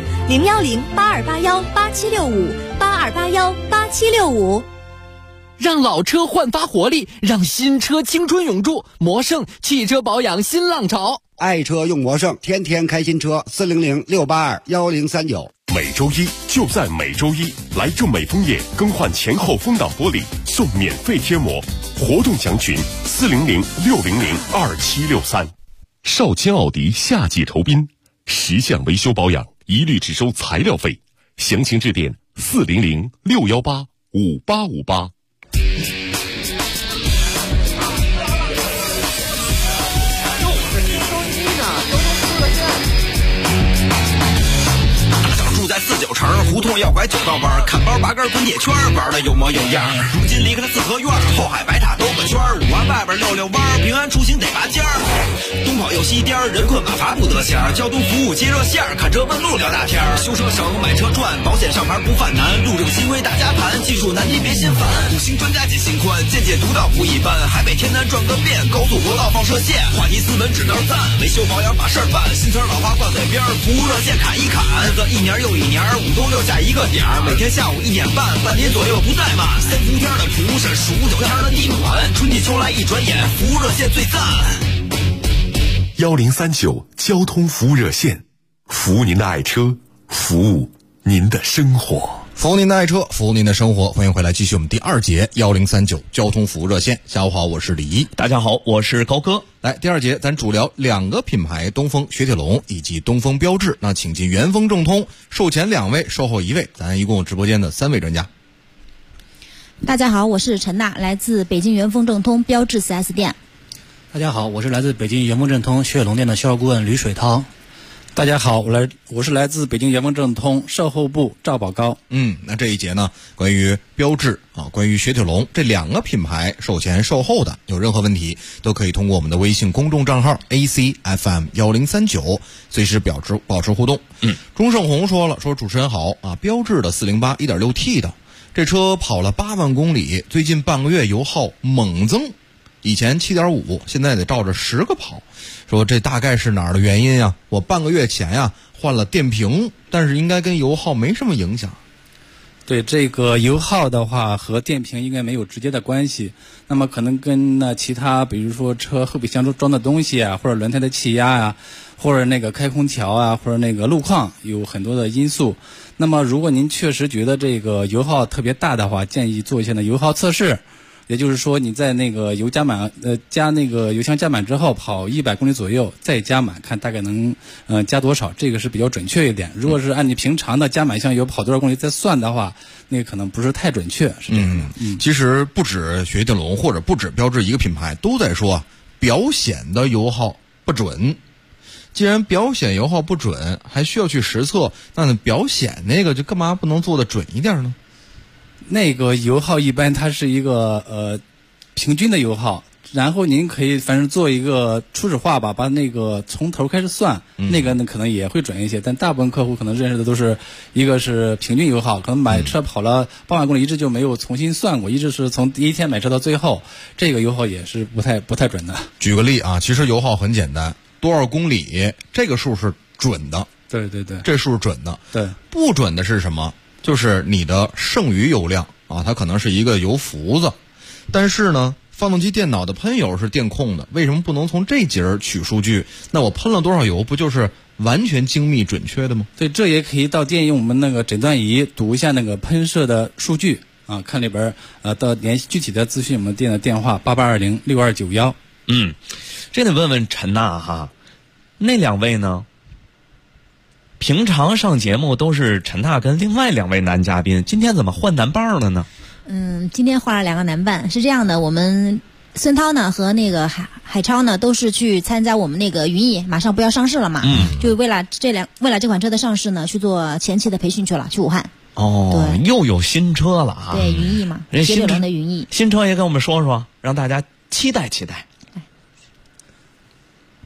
010-8281-8765，8281-8765。 让老车焕发活力，让新车青春永驻。魔盛汽车保养新浪潮， 爱车用魔盛，天天开新车，400-682-1039。 每周一就在每周一，来众美枫叶更换前后风挡玻璃送免费贴膜，活动详询400-600-2763。少卿奥迪夏季酬宾，10项维修保养一律只收材料费，详情致电400-618-5858。 住在49城，胡同要拐9道弯，看包拔根滚铁圈，玩的有模有样。如今离开了四合院，后海白塔兜个圈，5环外边溜弯，平安出行得拔尖儿。东跑右西颠，人困马乏不得闲，交通服务接热线，看车问路聊大天。修车省，买车赚，保险上牌不犯难，路政新规大家盘，技术难题别心烦。5星专家解心宽，见解独到不一般，海北天南转个遍，高速国道放射线，话题斯文指道赞，维修保养把事儿办，新车老花挂嘴边，服务热线砍一砍，这一年又一年，5都留下一个点儿，每天下午1点半，半年左右不怠慢。3伏天的蒲是数9天的地暖，春季秋来一转眼，服务热线最赞。 1039交通服务热线，服务您的爱车，服务您的生活。 服务您的爱车，服务您的生活。欢迎回来，继续我们第2节1039交通服务热线。下午好，我是李一。 大家好，我是高哥。 来，第2节咱主聊2个品牌，东风雪铁龙以及东风标致。那请进元丰正通，售前2位，售后1位，咱一共直播间的3位专家。 大家好，我是陈娜，来自北京元丰正通标致 4S 店。 大家好，我是来自北京元丰正通雪铁龙店的销售顾问吕水涛。大家好，我是来自北京元丰正通售后部赵宝高。 那这一节呢，关于标致关于雪铁龙这2个品牌售前售后的，有任何问题都可以通过我们的微信公众账号 ACFM1039随时保持互动。钟胜红说了，说主持人好啊，标致的408 1.6T 的这车跑了8万公里，最近半个月油耗猛增，以前 7.5 现在得照着10个跑，说这大概是哪儿的原因呀？我半个月前呀换了电瓶，但是应该跟油耗没什么影响。 对，这个油耗的话和电瓶应该没有直接的关系，那么可能跟其他比如说车后备箱中装的东西啊，或者轮胎的气压啊，或者那个开空调啊，或者那个路况有很多的因素。那么如果您确实觉得这个油耗特别大的话，建议做一下油耗测试。也就是说，你在那个油加满，加那个油箱加满之后，跑100公里左右，再加满，看大概能加多少，这个是比较准确一点。如果是按你平常的加满箱油跑多少公里再算的话，那个可能不是太准确，是这样的。 其实不止雪铁龙或者不止标致一个品牌都在说表显的油耗不准。既然表显油耗不准，还需要去实测，那表显那个就干嘛不能做的准一点呢？ 那个油耗一般它是一个平均的油耗，然后您可以反正做一个初始化吧，把那个从头开始算，那个呢可能也会准一些，但大部分客户可能认识的都是一个是平均油耗，可能买车跑了8万公里一直就没有重新算过，一直是从第一天买车到最后，这个油耗也是不太准的。 举个例啊，其实油耗很简单，多少公里这个数是准的。 对对对， 这数是准的。 对， 不准的是什么？就是你的剩余油量啊，它可能是一个油浮子，但是呢，发动机电脑的喷油是电控的，为什么不能从这节取数据？那我喷了多少油，不就是完全精密准确的吗？ 对，这也可以到店用我们那个诊断仪读一下那个喷射的数据啊，看里边到联系具体的咨询我们店的电话88206291。 这得问问陈娜哈，那2位呢？平常上节目都是陈娜跟另外2位男嘉宾，今天怎么换男伴了呢？ 今天换了2个男伴，是这样的，我们孙涛呢和那个海超呢都是去参加我们那个云逸，马上不要上市了嘛，就为了这款车的上市呢，去做前期的培训去了，去武汉。 对，又有新车了啊！ 对，云逸嘛，雪铁龙的云逸， 新车也跟我们说说，让大家期待期待。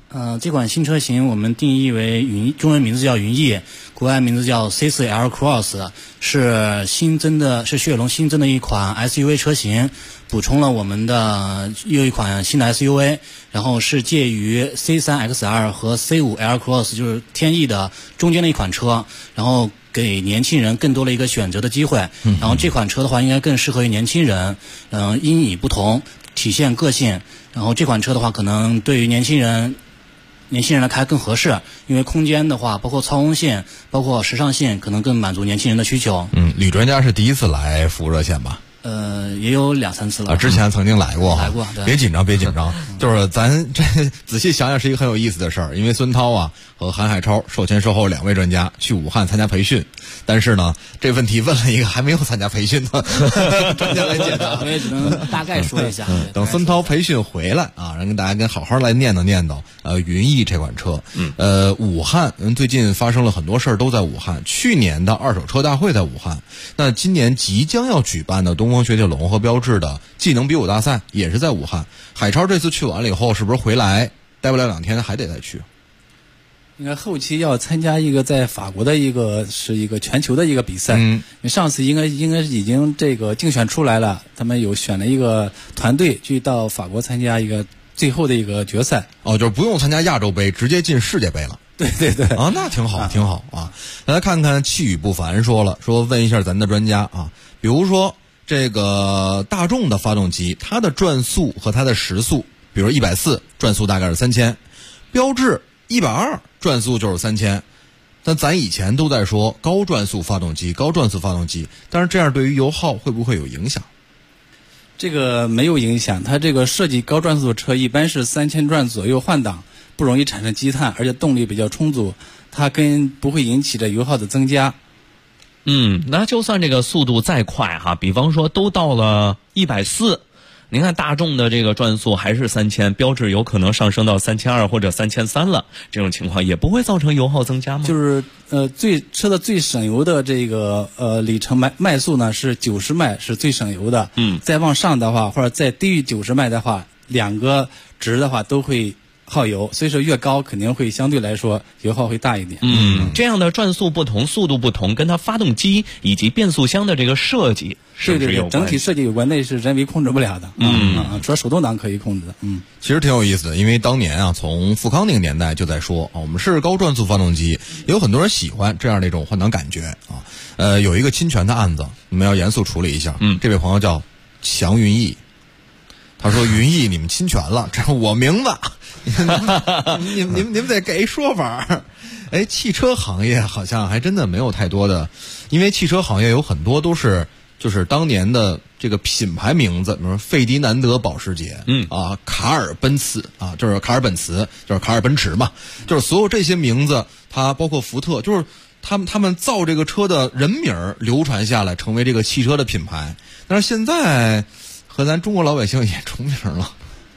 这款新车型我们定义为中文名字叫云翼，国外名字叫 C4L Cross， 是雪铁龙新增的一款 SUV 车型，补充了我们的又一款新的 SUV， 然后是介于 C3XL 和 C5L Cross 就是天翼的中间的一款车，然后给年轻人更多的一个选择的机会。然后这款车的话应该更适合于年轻人，因以不同体现个性。然后这款车的话可能对于年轻人来开更合适，因为空间的话包括操控性包括时尚性可能更满足年轻人的需求。 吕专家是第一次来服务热线吧？ 也有2-3次了。 之前曾经来过。 对。 别紧张，就是咱这仔细想想是一个很有意思的事儿。因为孙涛啊和韩海超售前售后2位专家去武汉参加培训，但是呢，这问题问了一个还没有参加培训的专家来解答。 我也只能大概说一下。 等孙涛培训回来啊，让大家好好来念叨云翼这款车。武汉最近发生了很多事儿，都在武汉。去年的二手车大会在武汉，那今年即将要举办的东风雪铁龙和标致的技能比武大赛也是在武汉。海超这次去完了以后，是不是回来待不了2天还得再去？ 应该后期要参加一个在法国的一个全球的一个比赛。上次应该是已经这个竞选出来了，他们有选了一个团队去到法国参加一个最后的一个决赛。 就是不用参加亚洲杯，直接进世界杯了。 对啊，那挺好啊。来看看气宇不凡说问一下咱的专家啊，比如说这个大众的发动机，它的转速和它的时速，比如140转速大概是3000，标致120转速就是3000。但咱以前都在说高转速发动机，但是这样对于油耗会不会有影响？ 这个没有影响，它这个设计高转速的车一般是3000转左右换挡，不容易产生积碳，而且动力比较充足，它不会引起这油耗的增加。 那就算这个速度再快哈，比方说都到了140，您看大众的这个转速还是3000，标致有可能上升到3200或者3300了，这种情况也不会造成油耗增加吗？ 就是车的最省油的这个里程迈速呢是90迈是最省油的。再往上的话或者再低于90迈的话，两个值的话都会耗油，所以说越高肯定会相对来说油耗会大一点。 这样的转速不同、速度不同，跟它发动机以及变速箱的这个设计是不是有关？ 整体设计有关，那是人为控制不了的。主要手动挡可以控制的。 其实挺有意思的，因为当年啊，从富康那个年代就在说我们是高转速发动机，也有很多人喜欢这样的一种换挡感觉啊。有一个侵权的案子，你们要严肃处理一下。这位朋友叫祥云逸，他说云逸你们侵权了，这是我名字。你们得给说法。汽车行业好像还真的没有太多的，因为汽车行业有很多都是就是当年的这个品牌名字，比如说费迪南德保时捷，卡尔奔驰啊，就是卡尔本茨，就是卡尔奔驰嘛，就是所有这些名字，它包括福特，就是他们造这个车的人名流传下来，成为这个汽车的品牌。但是现在和咱中国老百姓也重名了。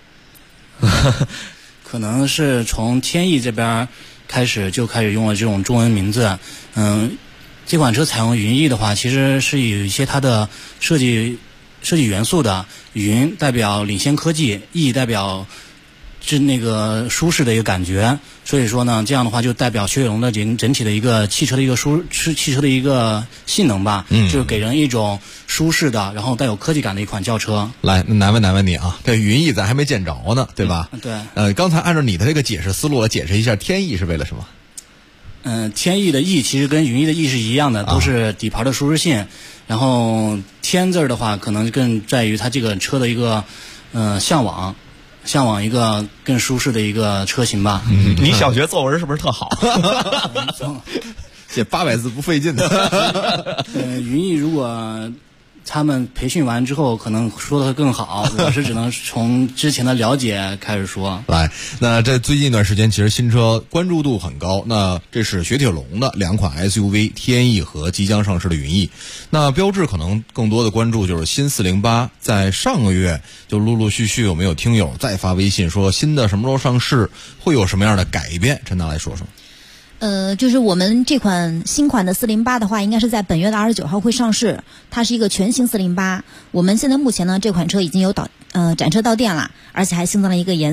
可能是从天翼这边开始用了这种中文名字。这款车采用云翼的话，其实是有一些它的设计元素的。云代表领先科技，翼代表是那个舒适的一个感觉，所以说呢，这样的话就代表雪铁龙的整体的一个汽车的一个汽车的一个性能吧，就是给人一种舒适的，然后带有科技感的一款轿车。 来，难问你啊，这云翼咱还没见着呢，对吧？ 对。 刚才按照你的这个解释思路来解释一下，天翼是为了什么？ 天翼的翼其实跟云翼的翼是一样的，都是底盘的舒适性。然后天字的话，可能更在于它这个车的一个向往一个更舒适的一个车型吧。 你小学作文是不是特好？ 写800字不费劲的。 云翼如果他们培训完之后可能说的会更好，我是只能从之前的了解开始说。 来，那这最近一段时间其实新车关注度很高，那这是雪铁龙的2款 SUV 天翼和即将上市的云翼。那标致可能更多的关注就是新408，在上个月就陆陆续续有没有听友再发微信说新的什么时候上市，会有什么样的改变？陈达来说说。 就是我们这款新款的408的话，应该是在本月的29号会上市。它是一个全新408。我们现在目前呢，这款车已经有展车到店了，而且还新增了一个颜色，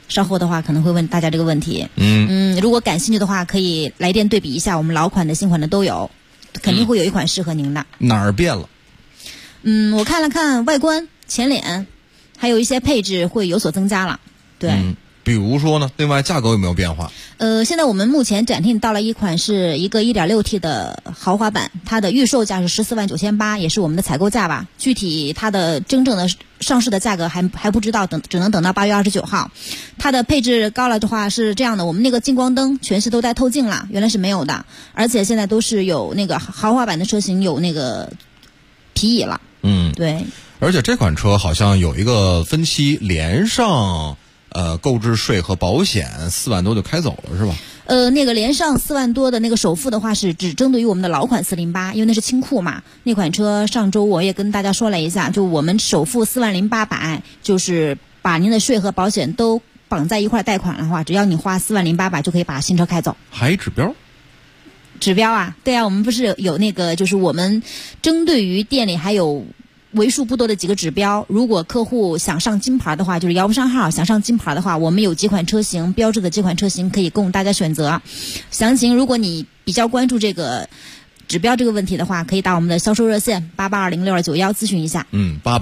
稍后的话可能会问大家这个问题。如果感兴趣的话，可以来电对比一下，我们老款的、新款的都有，肯定会有一款适合您的。 哪儿变了？ 我看了看外观、前脸，还有一些配置会有所增加了。对。 比如说呢？另外价格有没有变化？ 现在我们目前展厅到了一款是一个 1.6T 的豪华版，它的预售价是149800，也是我们的采购价吧。具体它的真正的上市的价格还不知道，只能等到8月29号。它的配置高了的话是这样的，我们那个近光灯全是都带透镜了，原来是没有的，而且现在都是有那个豪华版的车型有那个皮椅了。对。 而且这款车好像有一个分期连上。购置税和保险4万多就开走了是吧？ 那个连上4万多的那个首付的话是只针对于我们的老款408，因为那是清库嘛。那款车上周我也跟大家说了一下，就我们首付40800，就是把您的税和保险都绑在一块贷款的话，只要你花40800就可以把新车开走。 还有指标？ 指标啊，对啊，我们不是有那个，就是我们针对于店里还有为数不多的几个指标，如果客户想上金牌的话，就是摇不上号，想上金牌的话，我们有几款车型，标志的几款车型可以供大家选择。详情如果你比较关注这个指标这个问题的话，可以打我们的销售热线88206291咨询一下。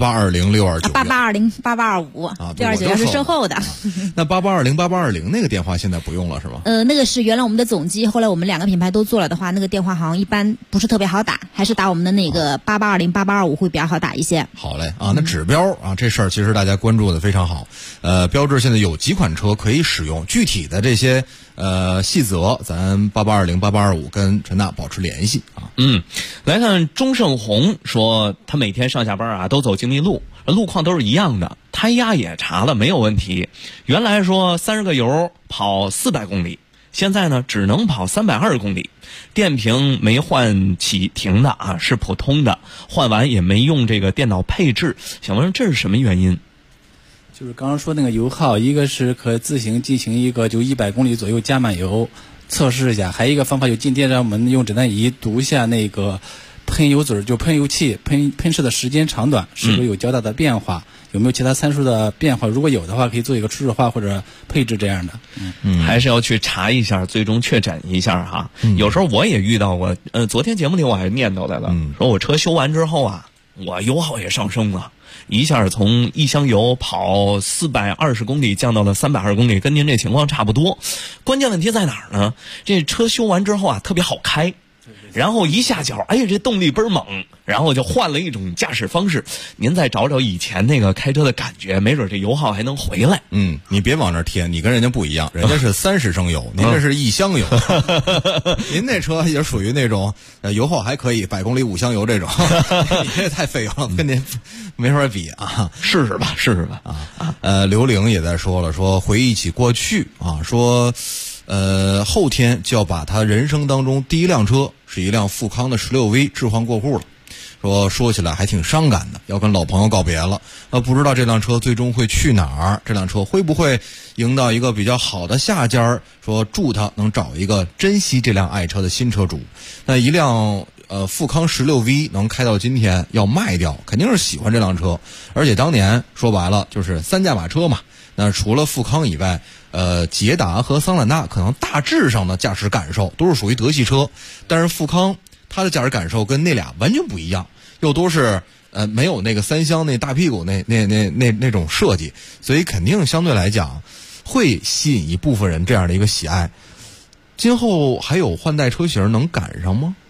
88206291，88208825啊 ，6291是售后的。 那88208820那个电话现在不用了是吗？ 那个是原来我们的总机，后来我们2个品牌都做了的话，那个电话好像一般不是特别好打，还是打我们的那个88208825会比较好打一些。 好嘞啊，那指标啊这事儿其实大家关注的非常好。标致现在有几款车可以使用，具体的这些细则咱88208825跟陈大保持联系啊。 来看钟胜红说他每天上下班啊都走精密路，路况都是一样的，胎压也查了没有问题。原来说30个油跑400公里，现在呢只能跑320公里。电瓶没换启停的啊，是普通的，换完也没用这个电脑配置，想问这是什么原因？ 就是刚刚说那个油耗，一个是可自行进行一个就100公里左右加满油测试一下，还有一个方法就进店让我们用诊断仪读一下那个喷油嘴，就喷油器喷射的时间长短是否有较大的变化，有没有其他参数的变化，如果有的话可以做一个初始化或者配置这样的。 还是要去查一下，最终确诊一下哈。有时候我也遇到过，昨天节目里我还念叨来了，说我车修完之后啊，我油耗也上升了，一下从1箱油跑420公里降到了320公里，跟您这情况差不多。关键问题在哪儿呢？这车修完之后啊特别好开，然后一下脚，哎呀，这动力倍儿猛，然后就换了一种驾驶方式。您再找找以前那个开车的感觉，没准这油耗还能回来。 你别往那儿贴，你跟人家不一样，人家是30升油，您这是1箱油。您那车也属于那种油耗还可以，100公里5箱油这种。你这太费油了，跟您没法比啊。 试试吧啊。刘玲也在说了，说回忆起过去啊，说后天就要把他人生当中第一辆车是一辆富康的16V置换过户了。说起来还挺伤感的，要跟老朋友告别了。不知道这辆车最终会去哪儿，这辆车会不会迎到一个比较好的下家，说祝他能找一个珍惜这辆爱车的新车主。那一辆富康16V 能开到今天要卖掉，肯定是喜欢这辆车，而且当年说白了就是3驾马车嘛。那除了富康以外，捷达和桑塔纳可能大致上的驾驶感受都是属于德系车，但是富康它的驾驶感受跟那俩完全不一样，又都是没有那个3厢那大屁股那种设计，所以肯定相对来讲会吸引一部分人这样的一个喜爱。今后还有换代车型能赶上吗？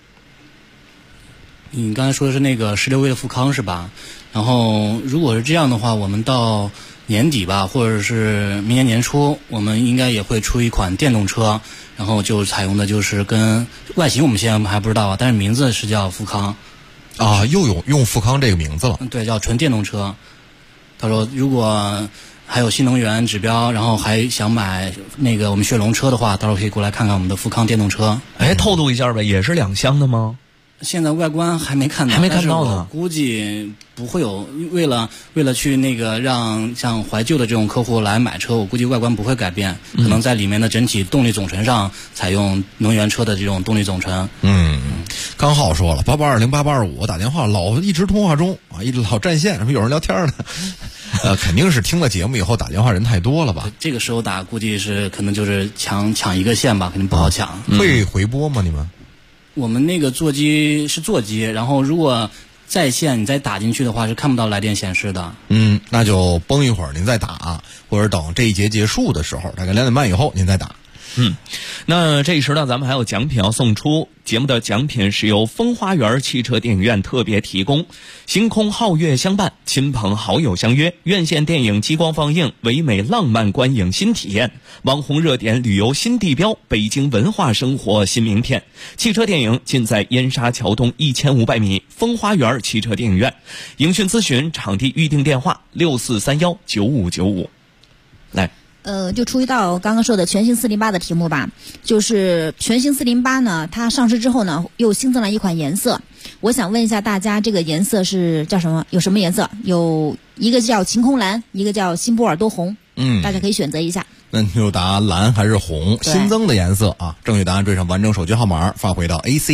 你刚才说的是那个16V 的富康是吧？然后如果是这样的话，我们到年底吧，或者是明年年初，我们应该也会出一款电动车，然后就采用的就是跟外形我们现在还不知道，但是名字是叫富康。 啊，又有用富康这个名字了。 对，叫纯电动车。他说如果还有新能源指标，然后还想买那个我们雪龙车的话，到时候可以过来看看我们的富康电动车。 透露一下呗，也是2厢的吗？ 现在外观还没看到，呢。估计不会有，为了去那个让像怀旧的这种客户来买车，我估计外观不会改变，可能在里面的整体动力总成上采用能源车的这种动力总成。 刚好说了88208825，我打电话一直通话中啊，一直老占线，什么有人聊天呢。 肯定是听了节目以后打电话人太多了吧？ 这个时候打估计是可能就是抢一个线吧，肯定不好抢。 会回拨吗？你们？ 我们那个座机是座机，然后如果在线你再打进去的话是看不到来电显示的。 那就绷一会儿您再打，或者等这一节结束的时候，大概2点半以后您再打。 那这一时呢，咱们还有奖品要送出。节目的奖品是由风花园汽车电影院特别提供，星空皓月相伴，亲朋好友相约，院线电影激光放映，唯美浪漫观影新体验，网红热点旅游新地标，北京文化生活新名片。汽车电影尽在燕莎桥东1500米风花园汽车电影院。影讯咨询场地预订电话64319595。来。 就出一道刚刚说的全新408的题目吧，就是全新408呢，它上市之后呢，又新增了一款颜色。我想问一下大家，这个颜色是叫什么？有什么颜色？有一个叫晴空蓝，一个叫新波尔多红。大家可以选择一下。 那你就答蓝还是红？新增的颜色啊！正确答案缀上完整手机号码，发回到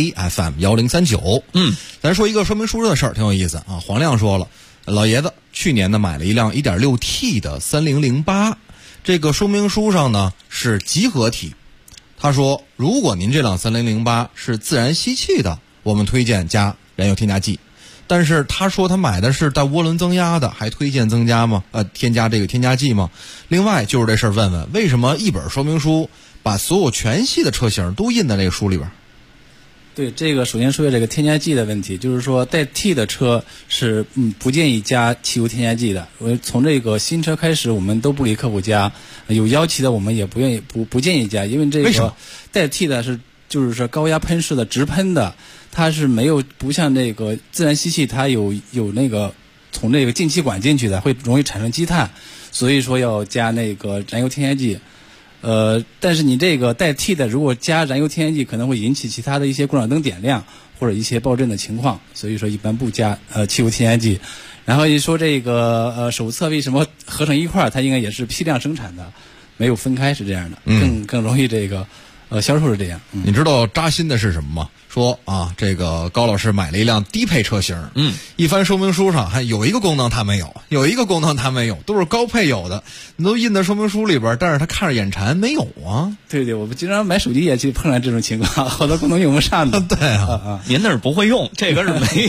ACFM1039。咱说一个说明书的事儿，挺有意思啊。黄亮说了，老爷子去年呢买了一辆 1.6T 的3008。这个说明书上呢是集合体，他说如果您这辆3008是自然吸气的，我们推荐加燃油添加剂。但是他说他买的是带涡轮增压的，还推荐添加这个添加剂吗？另外就是这事儿问问，为什么一本说明书把所有全系的车型都印在这个书里边？ 对，这个首先说这个添加剂的问题，就是说带 T 的车是不建议加汽油添加剂的。从这个新车开始，我们都不给客户加，有要求的我们也不建议加，因为这个带 T 的就是说高压喷式的直喷的，它是没有不像这个自然吸气，它有那个从这个进气管进去的，会容易产生积碳，所以说要加那个燃油添加剂。但是你这个带 T 的，如果加燃油添加剂，可能会引起其他的一些过场灯点亮或者一些爆震的情况，所以说一般不加汽油添加剂。然后一说这个手册为什么合成一块儿，它应该也是批量生产的，没有分开，是这样的，更容易这个销售是这样。 你知道扎心的是什么吗？说啊，这个高老师买了一辆低配车型，一翻说明书上还有一个功能他没有，有一个功能他没有，都是高配有的，你都印在说明书里边，但是他看着眼馋，没有啊。 对，我们经常买手机也去碰上这种情况，好多功能用不上的。 对啊， 您那是不会用，这个是没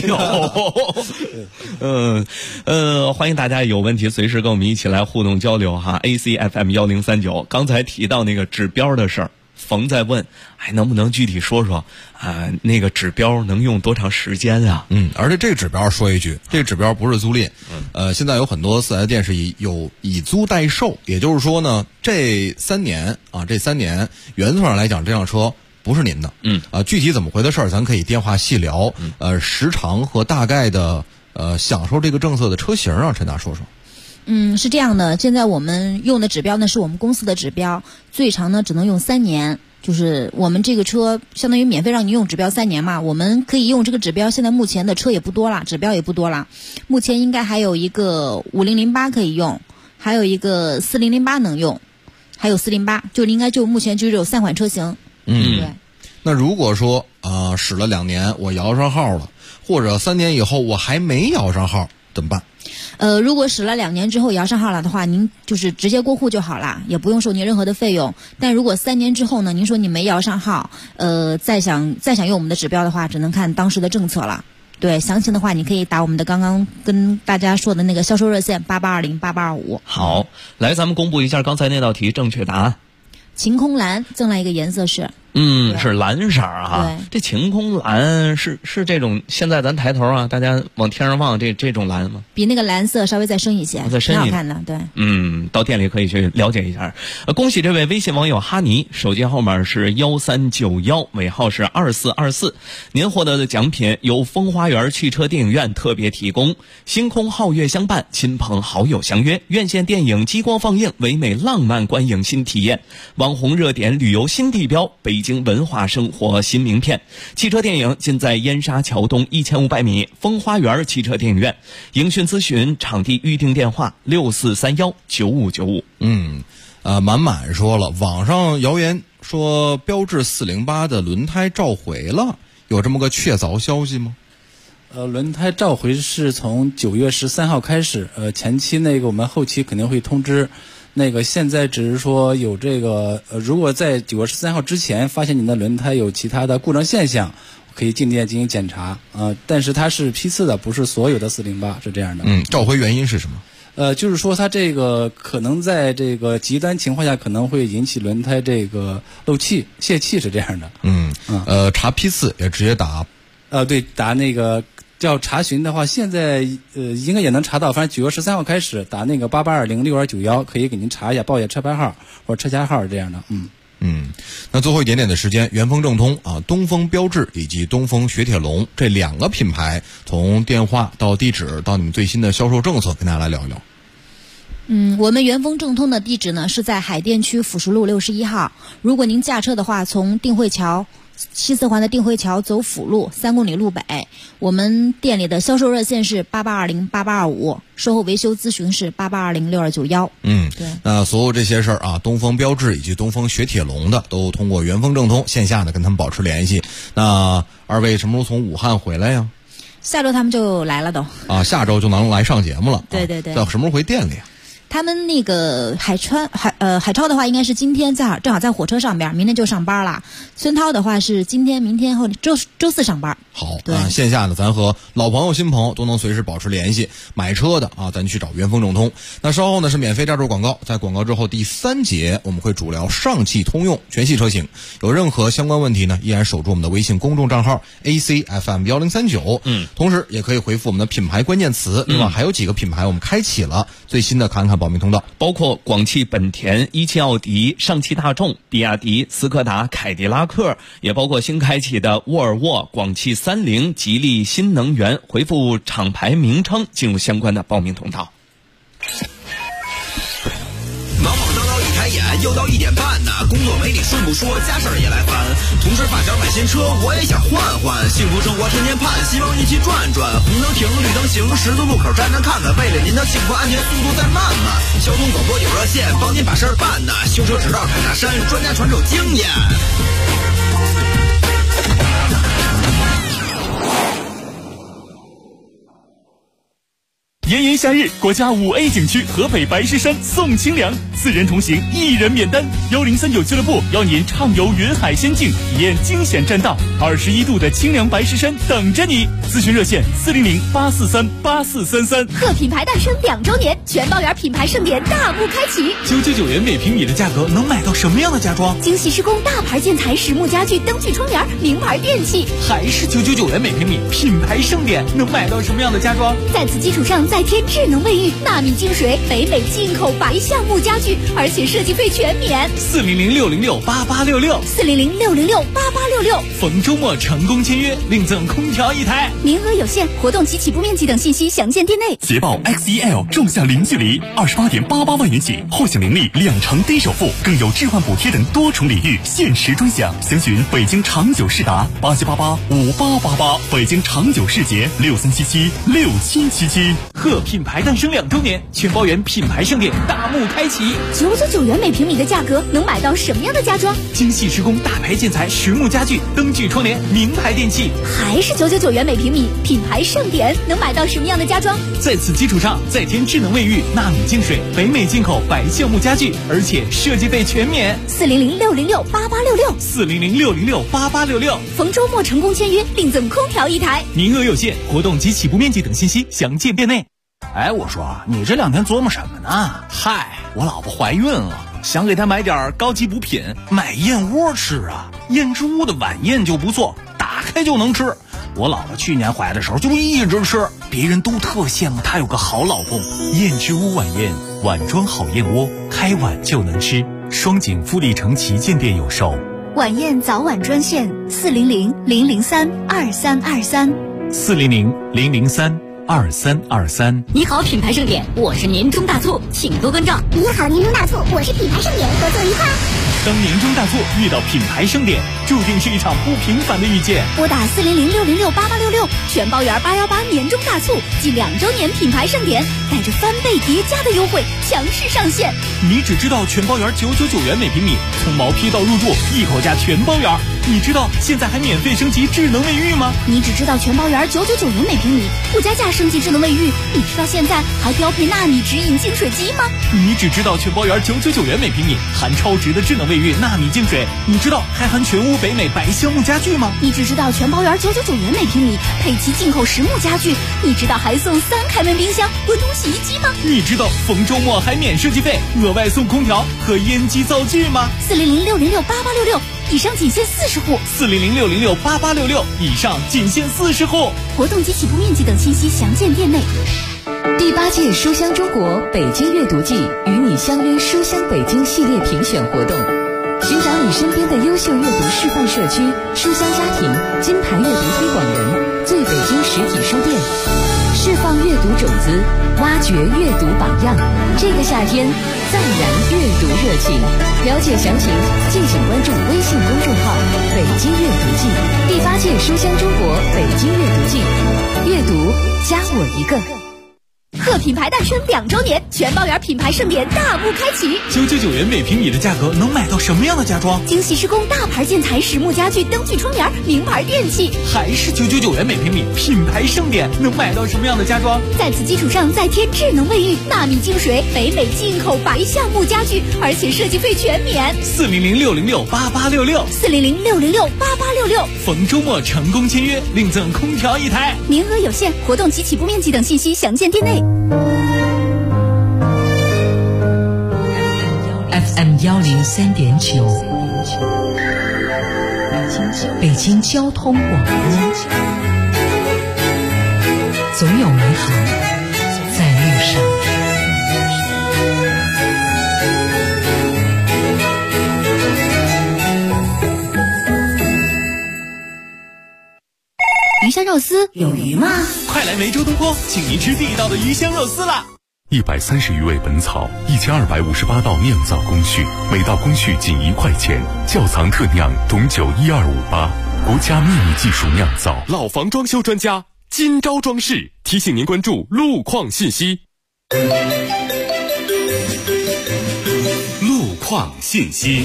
有。欢迎大家有问题随时跟我们一起来互动交流哈。ACFM1039，刚才提到那个指标的事儿。冯在问，能不能具体说说那个指标能用多长时间啊？ 而且这个指标说一句，这个指标不是租赁，现在有很多4S店是以租代售，也就是说呢，这3年原则上来讲，这辆车不是您的，具体怎么回的事儿，咱可以电话细聊，时长和大概的享受这个政策的车型啊，陈达说说。 是这样的，现在我们用的指标呢是我们公司的指标，最长呢只能用3年，就是我们这个车相当于免费让你用指标3年嘛，我们可以用这个指标，现在目前的车也不多了，指标也不多了，目前应该还有一个5008可以用，还有一个4008能用，还有408，就应该目前就有3款车型。对。 那如果说使了2年我摇上号了，或者3年以后我还没摇上号怎么办？ 如果使了2年之后摇上号了的话，您就是直接过户就好了，也不用收您任何的费用。但如果3年之后呢，您说你没摇上号，再想用我们的指标的话，只能看当时的政策了。对，详情的话你可以打我们的刚刚跟大家说的那个销售热线88208825。 好，来咱们公布一下刚才那道题正确答案。 晴空蓝增了一个颜色是是蓝色啊。这晴空蓝是这种，现在咱抬头啊，大家往天上望，这种蓝吗？ 比那个蓝色稍微再深一些， 再深一些， 挺好看的。对， 到店里可以去了解一下。恭喜这位微信网友哈尼，手机号码是1391，尾号是2424。您获得的奖品由风花园汽车电影院特别提供，星空皓月相伴，亲朋好友相约，院线电影激光放映，唯美浪漫观影新体验，网红热点旅游新地标，北京文化生活新名片。汽车电影尽在燕莎桥东1500米风花园汽车电影院。影讯咨询场地预订电话64319595。 满满说了，网上谣言说标致408的轮胎召回了，有这么个确凿消息吗？ 轮胎召回是从9月13号开始，前期那个我们后期肯定会通知。那个现在只是说有这个，如果在9月13号之前发现您的轮胎有其他的故障现象，可以进店进行检查。但是它是批次的，不是所有的408，是这样的。 召回原因是什么？ 就是说它这个可能在这个极端情况下可能会引起轮胎这个漏气、泄气，是这样的。 查批次也直接打。 对，打那个。要查询的话，现在应该也能查到，反正9月13号开始打那个88206291，可以给您查一下，报一下车牌号或者车架号这样的。 那最后一点点的时间，元丰正通啊、东风标致以及东风雪铁龙这2个品牌，从电话到地址到你们最新的销售政策，跟大家来聊一聊。 我们元丰正通的地址呢是在海淀区辅石路61号。如果您驾车的话，从定慧桥西四环的定慧桥走辅路3公里路北，我们店里的销售热线是88208825，售后维修咨询是88206291。 对。那所有这些事儿啊，东风标致以及东风雪铁龙的都通过元丰正通线下的跟他们保持联系。那二位什么时候从武汉回来呀？ 下周他们就来了都。 下周就能来上节目了。 对。 在什么时候回店里啊？ 他们那个海超的话，应该是今天正好在火车上边，明天就上班了。孙涛的话是今天、明天后周四上班。 好，线下的咱和老朋友、新朋友都能随时保持联系。买车的啊，咱去找元丰正通。那稍后呢是免费加注广告，在广告之后第3节我们会主聊上汽通用全系车型。有任何相关问题呢，依然守住我们的微信公众账号 ACFM1039。同时也可以回复我们的品牌关键词。另外还有几个品牌我们开启了最新的侃侃保密通道， 包括广汽本田、17奥迪、上汽大众、比亚迪、斯柯达、凯迪拉克，也包括新开启的沃尔沃、广汽30、吉利新能源。回复厂牌名称进入相关的报名通道。 忙忙叨叨一开眼，又到1点半呢。工作没你顺不说，家事儿也来烦。同事发小买新车，我也想换换。幸福生活天天盼，希望一起转转。红灯停，绿灯行，十字路口站站看看。为了您的幸福安全，速度再慢慢。交通广播有热线，帮您把事儿办呢。修车指导开大山，专家传授经验。 炎炎夏日，国家5A 景区合肥白石山送清凉，4人同行1人免单。1039俱乐部邀您畅游云海仙境，体验惊险栈道，21度的清凉白石山等着你。咨询热线400-843-8433。 贺品牌诞生2周年，全包圆品牌盛典大幕开启。 999元每平米的价格能买到什么样的家装？ 精细施工大牌建材、实木家具、灯具窗帘、名牌电器。 还是999元每平米，品牌盛典能买到什么样的家装？ 在此基础上再添智能卫浴、纳米净水、北美进口白橡木家具，而且设计费全免。 400-606-8866 400-606-8866。 逢周末成功签约，另赠空调1台， 名额有限，活动及起步面积等信息详见店内。 捷豹 XEL 仲夏零距离28.88万元起，获享年利2成低首付，更有置换补贴等多重礼遇，限时专享。详询北京长久世达87885888，北京长久世捷63776777。 贺品牌诞生2周年，全包圆品牌盛典大幕开启。 999元每平米的价格能买到什么样的家装？ 精细施工大牌建材、实木家具、灯具窗帘、名牌电器。 还是999元每平米，品牌盛典能买到什么样的家装？ 在此基础上再添智能卫浴、纳米净水、北美进口白橡木家具，而且设计费全免。 400-606-8866 400-606-8866。 逢周末成功签约，另赠空调1台， 名额有限，活动及起步面积等信息详见店内。 哎，我说你这2天琢磨什么呢？ 嗨，我老婆怀孕了，想给她买点高级补品， 买燕窝吃啊。燕之屋的晚宴就不错，打开就能吃。我老婆去年怀的时候就一直吃，别人都特羡慕她有个好老公。 燕之屋晚宴，碗装好燕窝，开碗就能吃。双井富力城旗舰店有售。 晚宴早晚专线400-003-2323 400-003-2323。 你好，品牌盛典，我是年终大促，请多关照。 你好，年终大促，我是品牌盛典，合作愉快。 当年终大促遇到品牌盛典，注定是一场不平凡的遇见。 拨打400-606-8866，全包圆818年终大促暨2周年品牌盛典，带着翻倍叠加的优惠强势上线。 你只知道全包圆999元每平米，从毛坯到入住一口价全包圆。 你知道现在还免费升级智能卫浴吗？ 你只知道全包圆999元每平米，不加价升级智能卫浴。你知道现在还标配纳米直饮净水机吗？ 你只知道全包圆999元每平米，含超值的智能卫浴纳米净水。你知道还含全屋北美白橡木家具吗？ 你只知道全包圆999元每平米，配齐进口实木家具。你知道还送3开门冰箱、滚筒洗衣机吗？ 你知道逢周末还免设计费，额外送空调和烟机灶具吗 ？400-606-8866，以上仅限40户。 400-606-8866，以上仅限40户。 活动及起步面积等信息详见店内。 第8届书香中国北京阅读季与你相约书香北京系列评选活动，寻找你身边的优秀阅读示范社区、书香家庭、金牌阅读推广人、最北京实体书店，释放阅读种子，挖掘阅读榜样。这个夏天，暂燃阅读热情。了解详情，敬请关注微信公众号“北京阅读季”。第8届书香中国北京阅读季，阅读加我一个。 贺品牌诞生2周年，全包圆品牌盛典大幕开启。 999元每平米的价格能买到什么样的家装？ 精细施工大牌建材、实木家具、灯具窗帘、名牌电器。 还是999元每平米，品牌盛典能买到什么样的家装？ 在此基础上再添智能卫浴、纳米净水、北美进口白橡木家具，而且设计费全免。 400-606-8866 400-606-8866， 逢周末成功签约，另赠空调1台， 名额有限，活动及起步面积等信息详见店内。 FM 103.9，北京交通广播，总有美好在路上。 鱼香肉丝有鱼吗？ 快来梅州东坡，请您吃地道的鱼香肉丝啦 ！130余味本草，1258道酿造工序，每道工序仅1块钱。窖藏特酿董酒12588，国家秘密技术酿造。老房装修专家金招装饰提醒您关注路况信息。路况信息。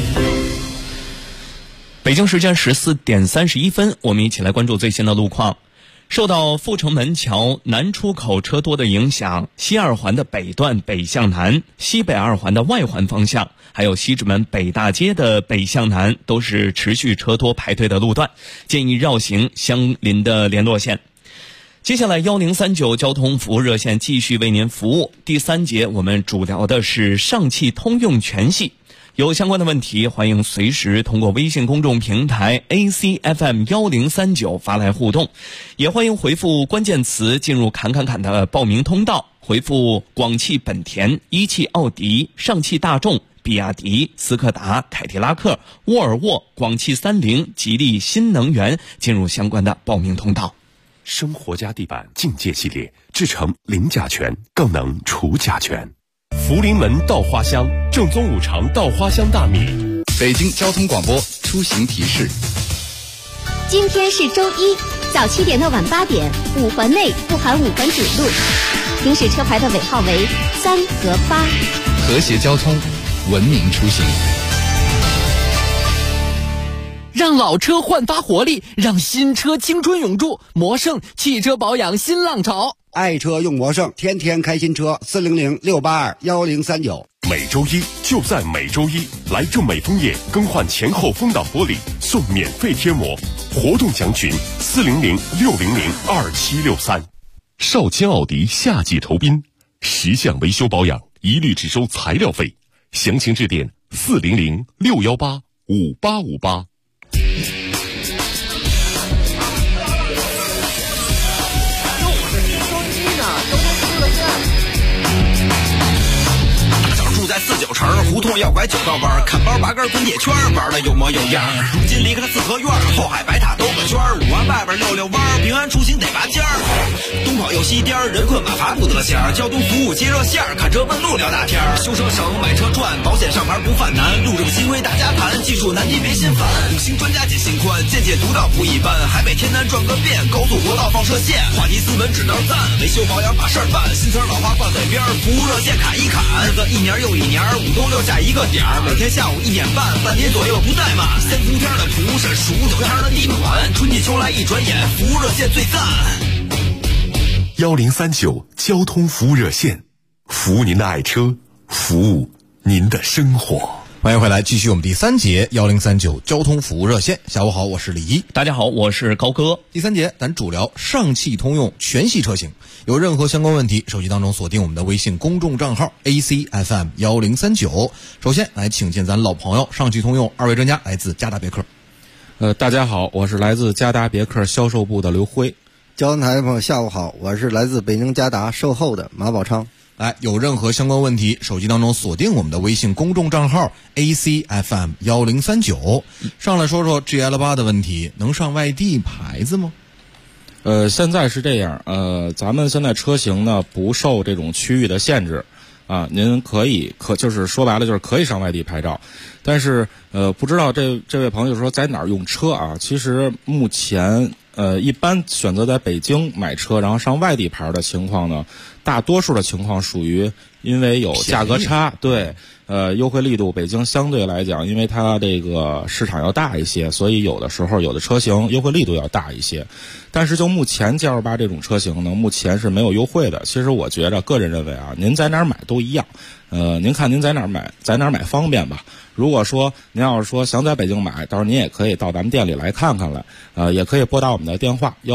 北京时间14点31分，我们一起来关注最新的路况。受到阜成门桥南出口车多的影响，西二环的北段北向南、西北二环的外环方向，还有西直门北大街的北向南都是持续车多排队的路段，建议绕行相邻的联络线。接下来1039交通服务热线继续为您服务。第3节我们主聊的是上汽通用全系。有相关的问题，欢迎随时通过微信公众平台 ACFM 1039发来互动，也欢迎回复关键词进入侃的报名通道，回复广汽本田、一汽奥迪、上汽大众、比亚迪、斯柯达、凯迪拉克、沃尔沃、广汽30、吉利新能源进入相关的报名通道。 生活家地板境界系列，制成零甲醛，更能除甲醛。福临门稻花香，正宗五常稻花香大米。 北京交通广播出行提示： 今天是周一，早7点到晚8点，5环内不含5环主路，行驶车牌的尾号为3和8。 和谐交通，文明出行。 让老车焕发活力，让新车青春永驻。魔盛汽车保养新浪潮。 爱车用魔盛，天天开新车，400-682-1039。 每周一就在每周一，来正美枫叶更换前后风挡玻璃，送免费贴膜。活动详询400-600-2763。少卿奥迪夏季酬宾，10项维修保养一律只收材料费，详情致电400-618-5858。 住在49城，胡同要拐9道弯，看包拔根滚铁圈，玩的有模有样。如今离开了四合院，后海白塔兜个圈，5环外边溜弯，平安出行得拔尖儿。东跑又西颠，人困马乏不得闲，交通服务接热线，看车问路聊大天。修车省，买车赚，保险上牌不犯难，路正新规大家盘，技术难题别心烦。5星专家解心宽，见解独到不一般，海北天南转个遍，高速国道放射线，话题斯文只能赞，维修保养把事儿办，新词老话放嘴边，服务热线砍一砍，日子一年又一年，5通6 下一个点儿，每天下午1点半，半年左右不怠慢。3伏天的蒲是数9天的地暖，春季秋来一转眼，服务热线最赞。 1039交通服务热线，服务您的爱车，服务您的生活。 欢迎回来，继续我们第3节1039交通服务热线。下午好，我是李一。 大家好，我是高哥。 第3节咱主聊上汽通用全系车型，有任何相关问题，手机当中锁定我们的微信公众账号 ACFM 1039。首先来请见咱老朋友上汽通用2位专家，来自嘉达别克。 大家好，我是来自嘉达别克销售部的刘辉。 交通台的朋友下午好，我是来自北京嘉达售后的马宝昌。 来，有任何相关问题，手机当中锁定我们的微信公众账号 ACFM 1039。上来说说 GL8 的问题，能上外地牌子吗？ 现在是这样，咱们现在车型呢不受这种区域的限制啊，您就是说白了就是可以上外地牌照，但是不知道这位朋友说在哪儿用车啊？其实目前一般选择在北京买车，然后上外地牌的情况呢，大多数的情况属于因为有价格差，对，优惠力度北京相对来讲，因为它这个市场要大一些，所以有的时候有的车型优惠力度要大一些。但是就目前 GL8 这种车型呢，目前是没有优惠的。其实我觉着个人认为啊，您在哪儿买都一样，您看您在哪儿买方便吧。如果说您要是说想在北京买，到时候您也可以到咱们店里来看看来，也可以拨打我们的电话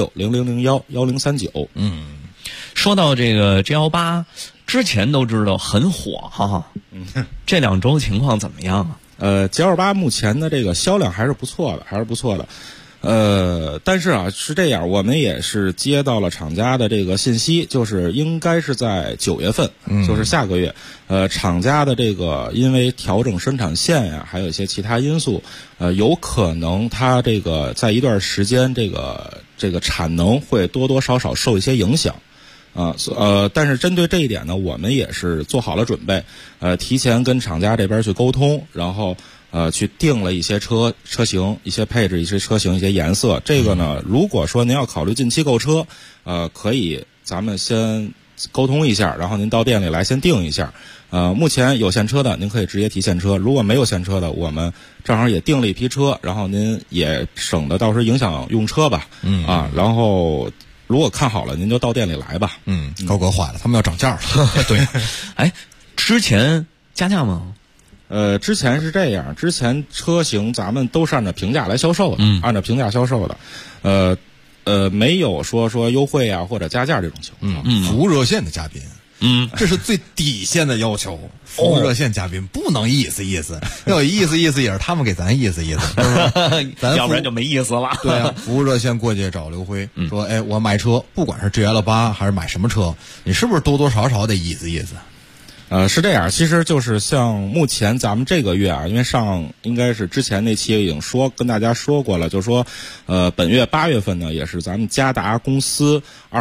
18600011039。 说到这个 G18， 之前都知道很火哈，这2周情况怎么样啊 ？G28 目前的这个销量还是不错的。但是啊，是这样，我们也是接到了厂家的这个信息，就是应该是在9月份，就是下个月，厂家的这个因为调整生产线呀，还有一些其他因素，有可能它这个在一段时间这个产能会多多少少受一些影响。但是针对这一点呢，我们也是做好了准备，提前跟厂家这边去沟通，然后去定了一些车型、一些配置、一些车型、一些颜色。这个呢，如果说您要考虑近期购车，可以咱们先沟通一下，然后您到店里来先定一下。目前有现车的，您可以直接提现车；如果没有现车的，我们正好也订了一批车，然后您也省得到时候影响用车吧。然后如果看好了，您就到店里来吧。 高哥坏了，他们要涨价了。 对，之前加价吗？ 之前是这样，之前车型咱们都是按照平价来销售的，按照平价销售的，没有说优惠啊或者加价这种情况。 服务热线的嘉宾，这是最底线的要求。服务热线嘉宾不能意思，要有意思也是他们给咱意思，咱要不然就没意思了。 对啊，服务热线过去找刘辉说，我买车，不管是 GL8 还是买什么车，你是不是多多少少得意思？ 是这样，其实就是像目前咱们这个月啊，因为应该是之前那期已经跟大家说过了，就是说，本月8月份呢，也是咱们嘉达公司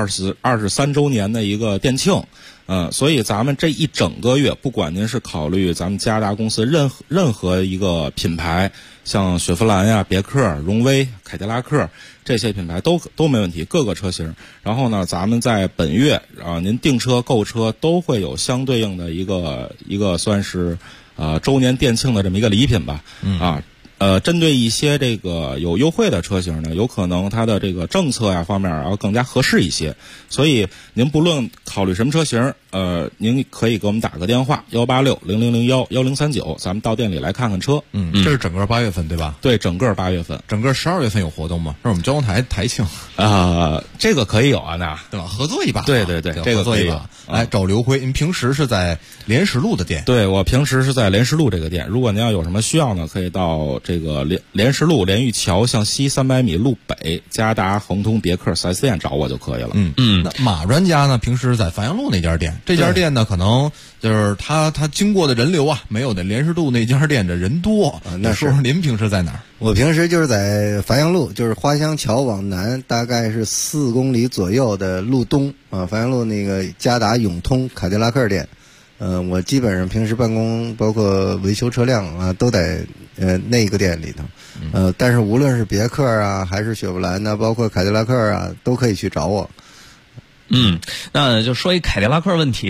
23周年的一个店庆。所以咱们这一整个月，不管您是考虑咱们嘉达公司任何一个品牌，像雪佛兰呀、别克、荣威、凯迪拉克这些品牌都没问题，各个车型。然后呢，咱们在本月您订车购车都会有相对应的一个算是周年店庆的这么一个礼品吧。针对一些这个有优惠的车型呢，有可能它的这个政策呀方面要更加合适一些。所以您不论考虑什么车型，您可以给我们打个电话18600011039，咱们到店里来看看车。 这是整个8月份对吧？ 对，整个8月份。 整个12月份有活动吗？是我们交通台庆这个可以有啊，那对吧？合作一把。 对，这个可以有。 来找刘辉，您平时是在莲石路的店？ 对，我平时是在莲石路这个店。如果您要有什么需要呢，可以到这个莲石路莲玉桥向西300米路北嘉达恒通别克 4S 店找我就可以了。 那马专家呢，平时在樊阳路那家店，这家店呢可能就是他经过的人流啊，没有那莲石路那家店的人多。那说说您平时在哪儿？ 我平时就是在樊阳路，就是花乡桥往南大概是4公里左右的路东啊，樊阳路那个嘉达永通凯迪拉克店。我基本上平时办公包括维修车辆啊，都在那个店里头。但是无论是别克啊，还是雪佛兰呢，包括凯迪拉克啊，都可以去找我。 那就说一凯迪拉克问题呗。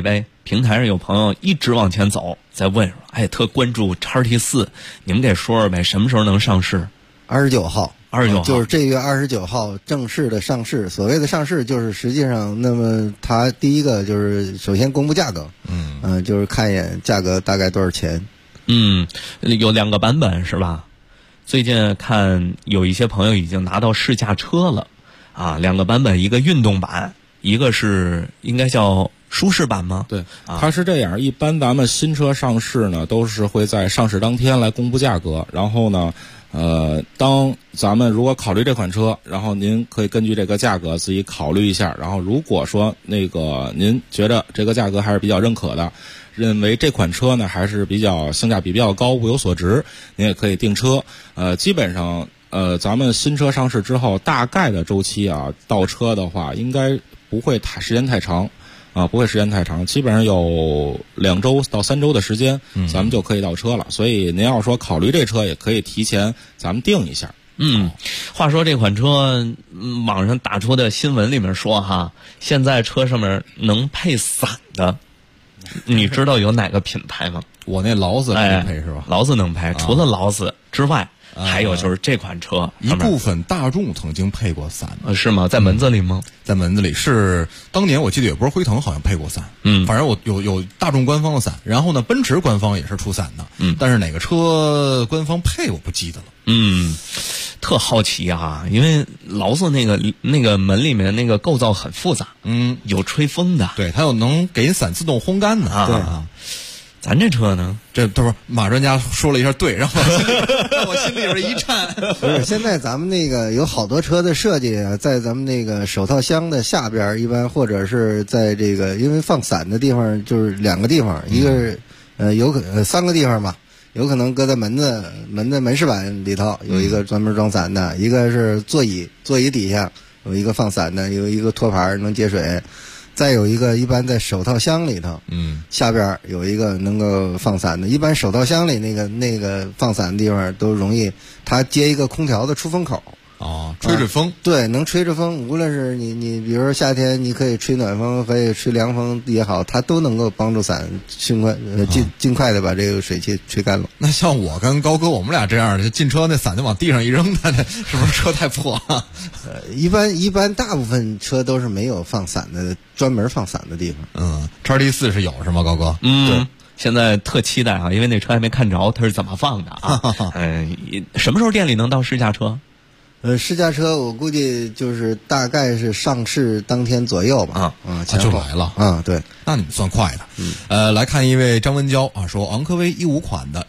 平台上有朋友一直往前走，在问说，哎，特关注XT4，你们给说说呗，什么时候能上市 ？29号 ，29号就是这月29号正式的上市。所谓的上市，就是实际上，那么它第一个就是首先公布价格，就是看一眼价格大概多少钱。 有2个版本是吧？最近看有一些朋友已经拿到试驾车了，啊，2个版本，一个运动版，一个是应该叫舒适版吗？ 对，它是这样，一般咱们新车上市呢，都是会在上市当天来公布价格，然后呢，当咱们如果考虑这款车，然后您可以根据这个价格自己考虑一下，然后如果说那个您觉得这个价格还是比较认可的，认为这款车呢还是比较性价比比较高，物有所值，您也可以订车。基本上咱们新车上市之后，大概的周期啊，到车的话应该不会时间太长。不会时间太长，基本上有2周到3周的时间，咱们就可以到车了。所以您要说考虑这车，也可以提前咱们定一下。 话说这款车，网上打出的新闻里面说哈，现在车上面能配伞的，你知道有哪个品牌吗？ 我那劳斯能配是吧？ 劳斯能配，除了劳斯之外。还有就是这款车， 一部分大众曾经配过伞， 是吗？在门子里吗？ 在门子里是当年我记得有波辉腾好像配过伞，反正我有大众官方的伞，然后呢，奔驰官方也是出伞的，但是哪个车官方配我不记得了， 特好奇啊，因为劳斯那个门里面那个构造很复杂，有吹风的， 对，它有能给伞自动烘干的， 对啊。咱这车呢？ 这都是马专家说了一下对，让我心里边一颤。 不是，现在咱们那个有好多车的设计啊，在咱们那个手套箱的下边，一般或者是在这个，因为放伞的地方就是2个地方，一个是3个地方吧，有可能搁在门的门饰板里头有一个专门装伞的，一个是座椅底下有一个放伞的，有一个托盘能接水。再有一个，一般在手套箱里头，下边有一个能够放伞的。一般手套箱里那个放伞的地方都容易，它接一个空调的出风口。 吹吹风， 对，能吹着风。无论是你比如说夏天，你可以吹暖风，可以吹凉风也好，它都能够帮助伞尽快的把这个水汽吹干了。 那像我跟高哥，我们俩这样的，进车那伞就往地上一扔，那是不是车太破啊？ 一般大部分车都是没有放伞的，专门放伞的地方。 XT4是有是吗，高哥？ 对。现在特期待啊，因为那车还没看着，它是怎么放的啊？什么时候店里能到试驾车？ 试驾车我估计就是大概是上市当天左右吧。 就来了。 对， 那你们算快的。来看一位张文娇啊，说昂科威15款的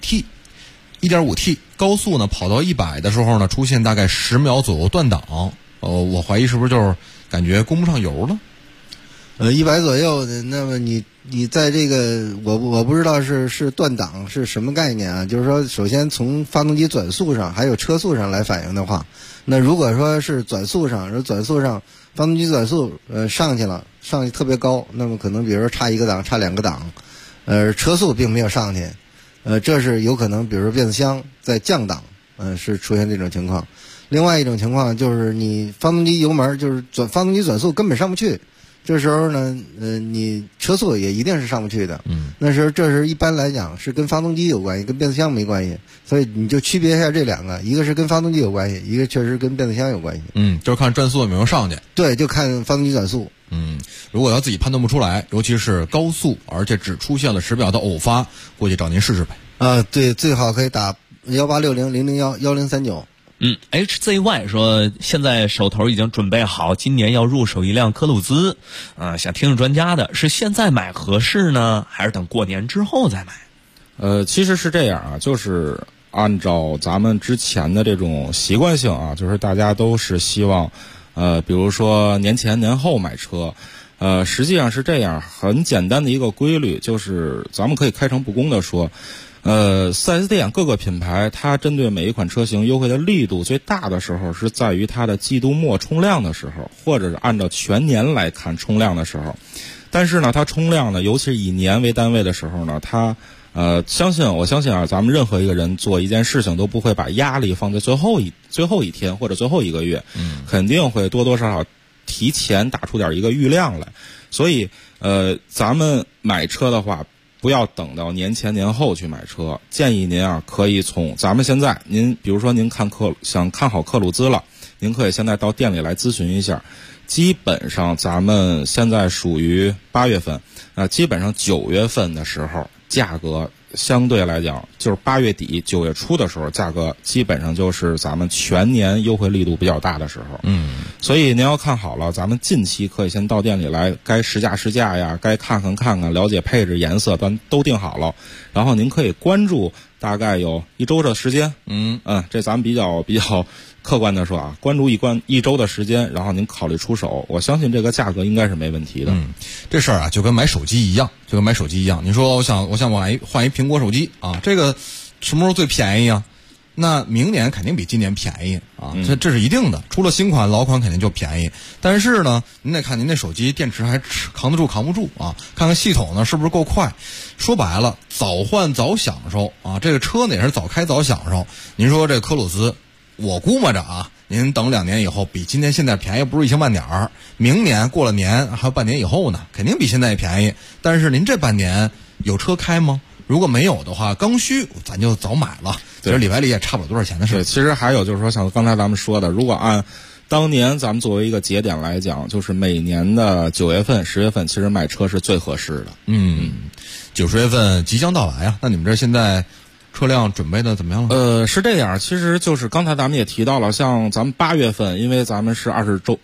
1.5T 高速呢跑到100的时候呢，出现大概10秒左右断档。我怀疑是不是就是感觉供不上油了 ？100左右的，那么你在这个我不知道是断档是什么概念啊？就是说，首先从发动机转速上还有车速上来反映的话，那如果说是转速上发动机转速上去特别高，那么可能比如说差1个档差2个档，车速并没有上去，这是有可能，比如说变速箱在降档，是出现这种情况。另外一种情况就是你发动机油门就是发动机转速根本上不去。这时候呢，你车速也一定是上不去的。那时候这是一般来讲是跟发动机有关系，跟变速箱没关系。所以你就区别一下这2个，一个是跟发动机有关系，一个确实跟变速箱有关系。 就是看转速有没有上去。 对，就看发动机转速。 如果要自己判断不出来，尤其是高速，而且只出现了10秒的偶发，过去找您试试呗。 对，最好可以打1860-001-1039。 HZY 说现在手头已经准备好，今年要入手一辆科鲁兹，想听听专家的，是现在买合适呢，还是等过年之后再买？ 其实是这样啊，就是按照咱们之前的这种习惯性啊，就是大家都是希望，比如说年前年后买车，实际上是这样，很简单的一个规律，就是咱们可以开诚布公的说。4S 店各个品牌，它针对每一款车型优惠的力度最大的时候，是在于它的季度末冲量的时候，或者是按照全年来看冲量的时候。但是呢，它冲量呢，尤其是以年为单位的时候呢，它我相信啊，咱们任何一个人做一件事情都不会把压力放在最后一天或者最后1个月，肯定会多多少少提前打出点一个预量来。 所以咱们买车的话，不要等到年前年后去买车，建议您啊可以从咱们现在，您比如说您想看好克鲁兹了，您可以现在到店里来咨询一下。基本上咱们现在属于8月份，基本上9月份的时候，价格相对来讲就是8月底9月初的时候，价格基本上就是咱们全年优惠力度比较大的时候。所以您要看好了，咱们近期可以先到店里来，该试驾呀，该看看，了解配置、颜色，咱都定好了。然后您可以关注大概有1周的时间。这咱们比较客观的说啊，关注一周的时间，然后您考虑出手，我相信这个价格应该是没问题的。 这事儿啊，就跟买手机一样，你说我想换一苹果手机啊，这个什么时候最便宜啊？那明年肯定比今年便宜啊，这是一定的。出了新款，老款肯定就便宜。但是呢，您得看您那手机电池还扛得住扛不住啊，看看系统呢是不是够快。说白了，早换早享受啊，这个车呢也是早开早享受。您说这科鲁兹，我估摸着啊，您等2年以后比今年现在便宜不是一星半点儿，明年过了年还有半年以后呢，肯定比现在便宜。但是您这半年有车开吗？如果没有的话，刚需咱就早买了，其实里外里也差不了多少钱的事。 其实还有就是说，像刚才咱们说的，如果按当年咱们作为一个节点来讲，就是每年的9月份、10月份，其实买车是最合适的。 9、10月份即将到来啊，那你们这现在车辆准备的怎么样了？ 是这样，其实就是刚才咱们也提到了，像咱们8月份，因为咱们是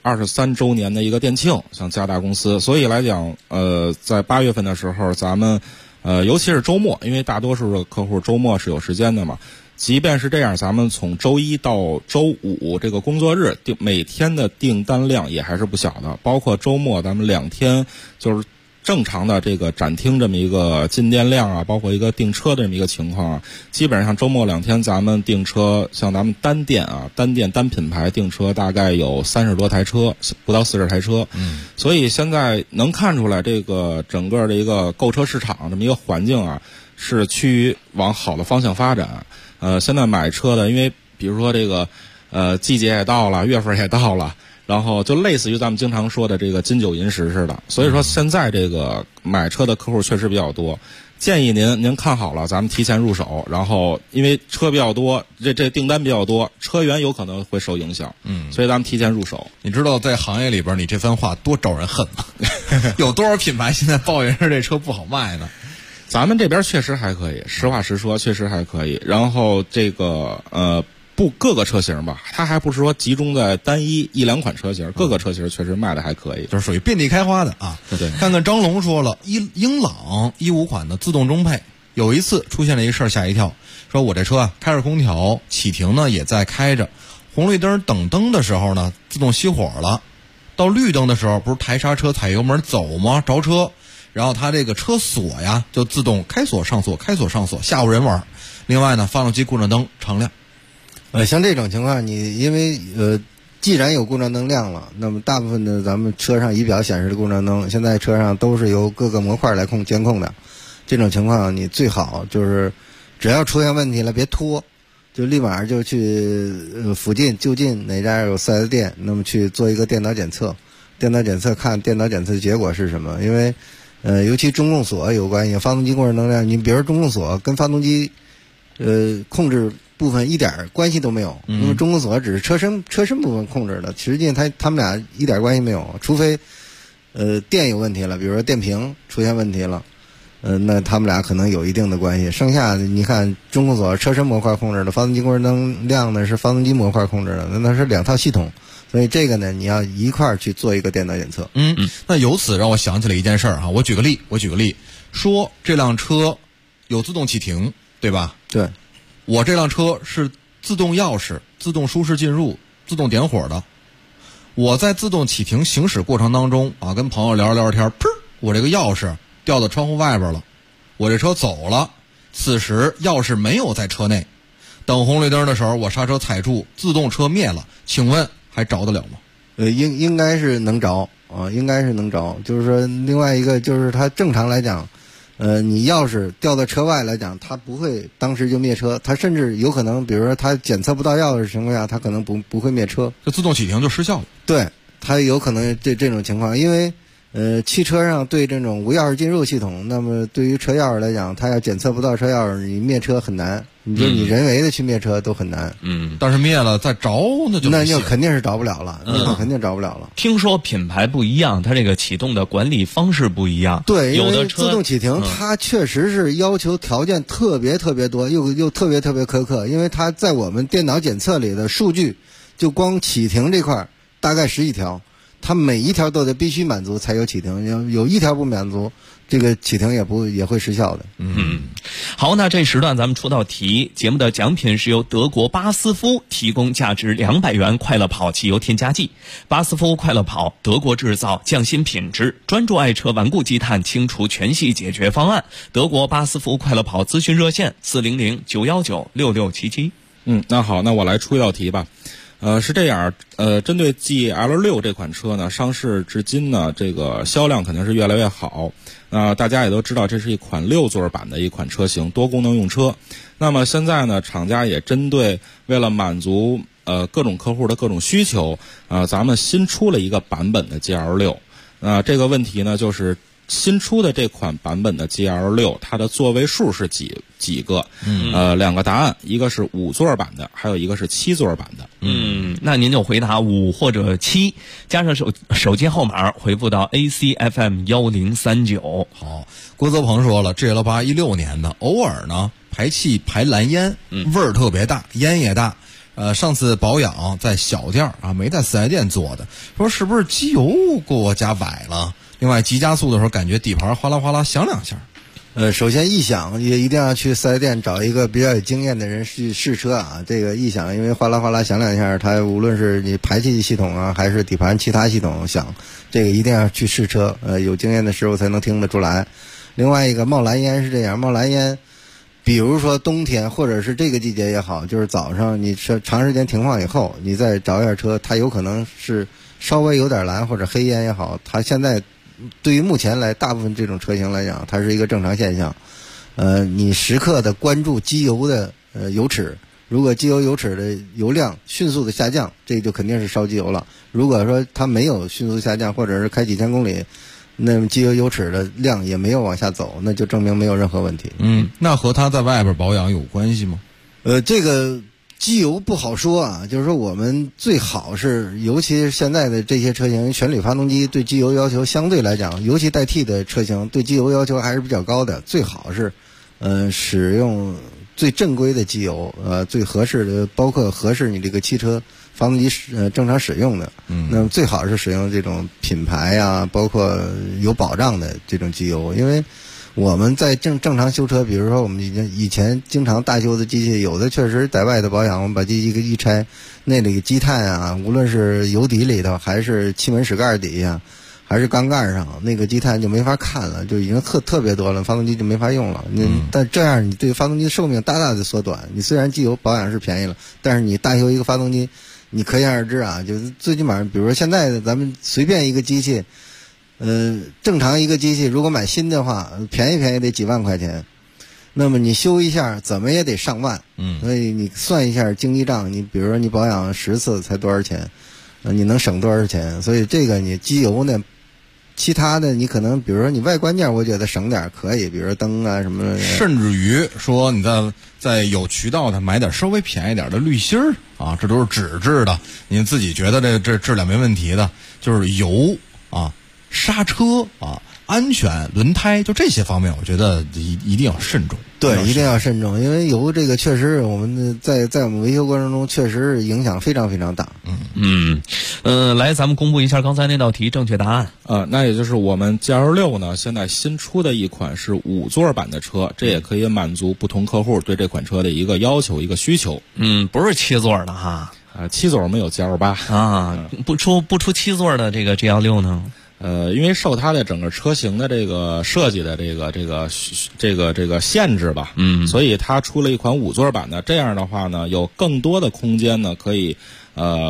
23周年的一个店庆，像嘉大公司，所以来讲，在8月份的时候，咱们尤其是周末，因为大多数的客户周末是有时间的嘛。即便是这样，咱们从周1到周5这个工作日，每天的订单量也还是不小的，包括周末咱们2天就是正常的这个展厅这么一个进店量啊，包括一个订车的这么一个情况啊，基本上周末2天咱们订车，像咱们单店单品牌订车大概有30多台车，不到40台车。所以现在能看出来，这个整个的一个购车市场这么一个环境啊，是趋于往好的方向发展。现在买车的，因为比如说这个季节也到了，月份也到了。然后就类似于咱们经常说的这个金九银十似的，所以说现在这个买车的客户确实比较多。建议您看好了，咱们提前入手，然后因为车比较多，这订单比较多，车源有可能会受影响，所以咱们提前入手。 你知道在行业里边你这番话多招人恨吗？有多少品牌现在抱怨着这车不好卖呢？ 咱们这边确实还可以，实话实说，确实还可以。然后这个各个车型吧，它还不是说集中在单一2款车型，各个车型确实卖的还可以， 就是属于遍地开花的啊。 对， 看看张龙说了，英朗15款的自动中配，有一次出现了一个事儿吓一跳，说我这车啊开着空调，启停呢也在开着，红绿灯等灯的时候呢自动熄火了，到绿灯的时候不是抬刹车踩油门走吗？着车，然后它这个车锁呀就自动开锁上锁，开锁上锁，吓唬人玩。另外呢，发动机故障灯常亮。 像这种情况，你因为既然有故障灯亮了，那么大部分的咱们车上仪表显示的故障灯，现在车上都是由各个模块来监控的。这种情况你最好就是只要出现问题了别拖，就立马就去附近就近哪家有 4S 店，那么去做一个电脑检测，看电脑检测结果是什么。因为尤其中控锁有关系，发动机故障灯亮，你比如中控锁跟发动机控制部分一点关系都没有，因为中控锁只是车身部分控制的，实际他们俩一点关系没有，除非电有问题了，比如说电瓶出现问题了，那他们俩可能有一定的关系。剩下你看中控锁车身模块控制的，发动机故障灯亮呢是发动机模块控制的，那是2套系统，所以这个呢你要一块儿去做一个电脑检测。 那由此让我想起了一件事儿哈，我举个例，说这辆车有自动启停，对吧？ 对。 我这辆车是自动钥匙、自动舒适进入、自动点火的。我在自动启停行驶过程当中啊，跟朋友聊着天，噗，我这个钥匙掉到窗户外边了，我这车走了，此时钥匙没有在车内。等红绿灯的时候，我刹车踩住，自动车灭了，请问还着得了吗？ 应该是能着啊，应该是能着。就是说，另外一个就是它正常来讲。你钥匙掉到车外来讲，它不会当时就灭车，它甚至有可能，比如说它检测不到钥匙的情况下，它可能不会灭车， 就自动启停就失效了。 对，它有可能这种情况，因为汽车上对这种无钥匙进入系统，那么对于车钥匙来讲，它要检测不到车钥匙，你灭车很难。你就你人为的去灭车都很难。 但是灭了再着那就肯定是着不了了，肯定着不了了。 听说品牌不一样，它这个启动的管理方式不一样。 对， 有的车自动启停，它确实是要求条件特别特别多，又特别特别苛刻，因为它在我们电脑检测里的数据，就光启停这块大概10几条。它每一条都得必须满足才有启停，有一条不满足，这个启停也会失效的。 好，那这时段咱们出道题，节目的奖品是由德国巴斯夫提供价值200元快乐跑汽油添加剂。巴斯夫快乐跑，德国制造，匠心品质，专注爱车顽固积碳清除全系解决方案。德国巴斯夫快乐跑咨询热线400-919-6677。 那好，那我来出一道题吧。是这样，针对 GL6 这款车呢，上市至今呢，这个销量肯定是越来越好。大家也都知道，这是一款6座版的一款车型，多功能用车。那么现在呢，厂家也针对为了满足各种客户的各种需求，咱们新出了一个版本的 GL6。这个问题呢，就是新出的这款版本的 GL6， 它的座位数是几个？2个答案，一个是5座版的，还有一个是7座版的。 那您就回答5或者7，加上手机号码回复到 ACFM 1039。 好，郭泽鹏说了 ，GL8 16年的，偶尔呢排气排蓝烟，味儿特别大，烟也大。上次保养在小店没在4S店做的，说是不是机油给我加崴了？另外急加速的时候感觉底盘哗啦哗啦响2下。 首先异响也一定要去4S店找一个比较有经验的人去试车啊。这个异响因为哗啦哗啦响2下，它无论是你排气系统啊还是底盘其他系统响，这个一定要去试车，有经验的师傅才能听得出来。另外一个冒蓝烟是这样，冒蓝烟比如说冬天或者是这个季节也好，就是早上你长时间停放以后，你再找一下车，它有可能是稍微有点蓝或者黑烟也好，它现在对于目前来大部分这种车型来讲，它是一个正常现象。你时刻的关注机油的油尺，如果机油尺的油量迅速的下降，这就肯定是烧机油了。如果说它没有迅速下降，或者是开几千公里，那么机油尺的量也没有往下走，那就证明没有任何问题。 那和它在外边保养有关系吗？ 这个机油不好说啊，就是说我们最好是，尤其是现在的这些车型，全铝发动机对机油要求相对来讲，尤其带 T 的车型对机油要求还是比较高的，最好是使用最正规的机油，最合适的，包括合适你这个汽车发动机正常使用的。那么最好是使用这种品牌啊，包括有保障的这种机油，因为我们在正常修车，比如说我们以前经常大修的机器，有的确实在外的保养，我们把机器一拆，那里积碳啊，无论是油底里头，还是气门室盖底下，还是缸盖上，那个积碳就没法看了，就已经特别多了，发动机就没法用了。但这样你对发动机寿命大大的缩短。你虽然机油保养是便宜了，但是你大修一个发动机，你可想而知啊，就是最起码，比如说现在咱们随便一个机器。正常一个机器如果买新的话，便宜得几万块钱，那么你修一下怎么也得上万。所以你算一下经济账，你比如说你保养10次才多少钱，你能省多少钱？所以这个你机油呢，其他的你可能比如说你外观件我觉得省点可以，比如说灯啊什么的， 甚至于说你在有渠道的买点稍微便宜点的滤芯儿啊，这都是纸质的，你自己觉得这质量没问题的，就是油啊、刹车啊、安全、轮胎，就这些方面，我觉得一定要慎重。 对，一定要慎重，因为油这个确实我们在我们维修过程中确实影响非常非常大。 来，咱们公布一下刚才那道题正确答案。 那也就是我们 GL6 呢，现在新出的一款是5座版的车，这也可以满足不同客户对这款车的一个要求、一个需求。 不是7座的哈。 7座我们有 GL8 啊，不出7座的这个 GL6 呢？ 因为受它的整个车型的这个设计的这个限制吧，所以它出了一款5座版的。这样的话呢，有更多的空间呢，可以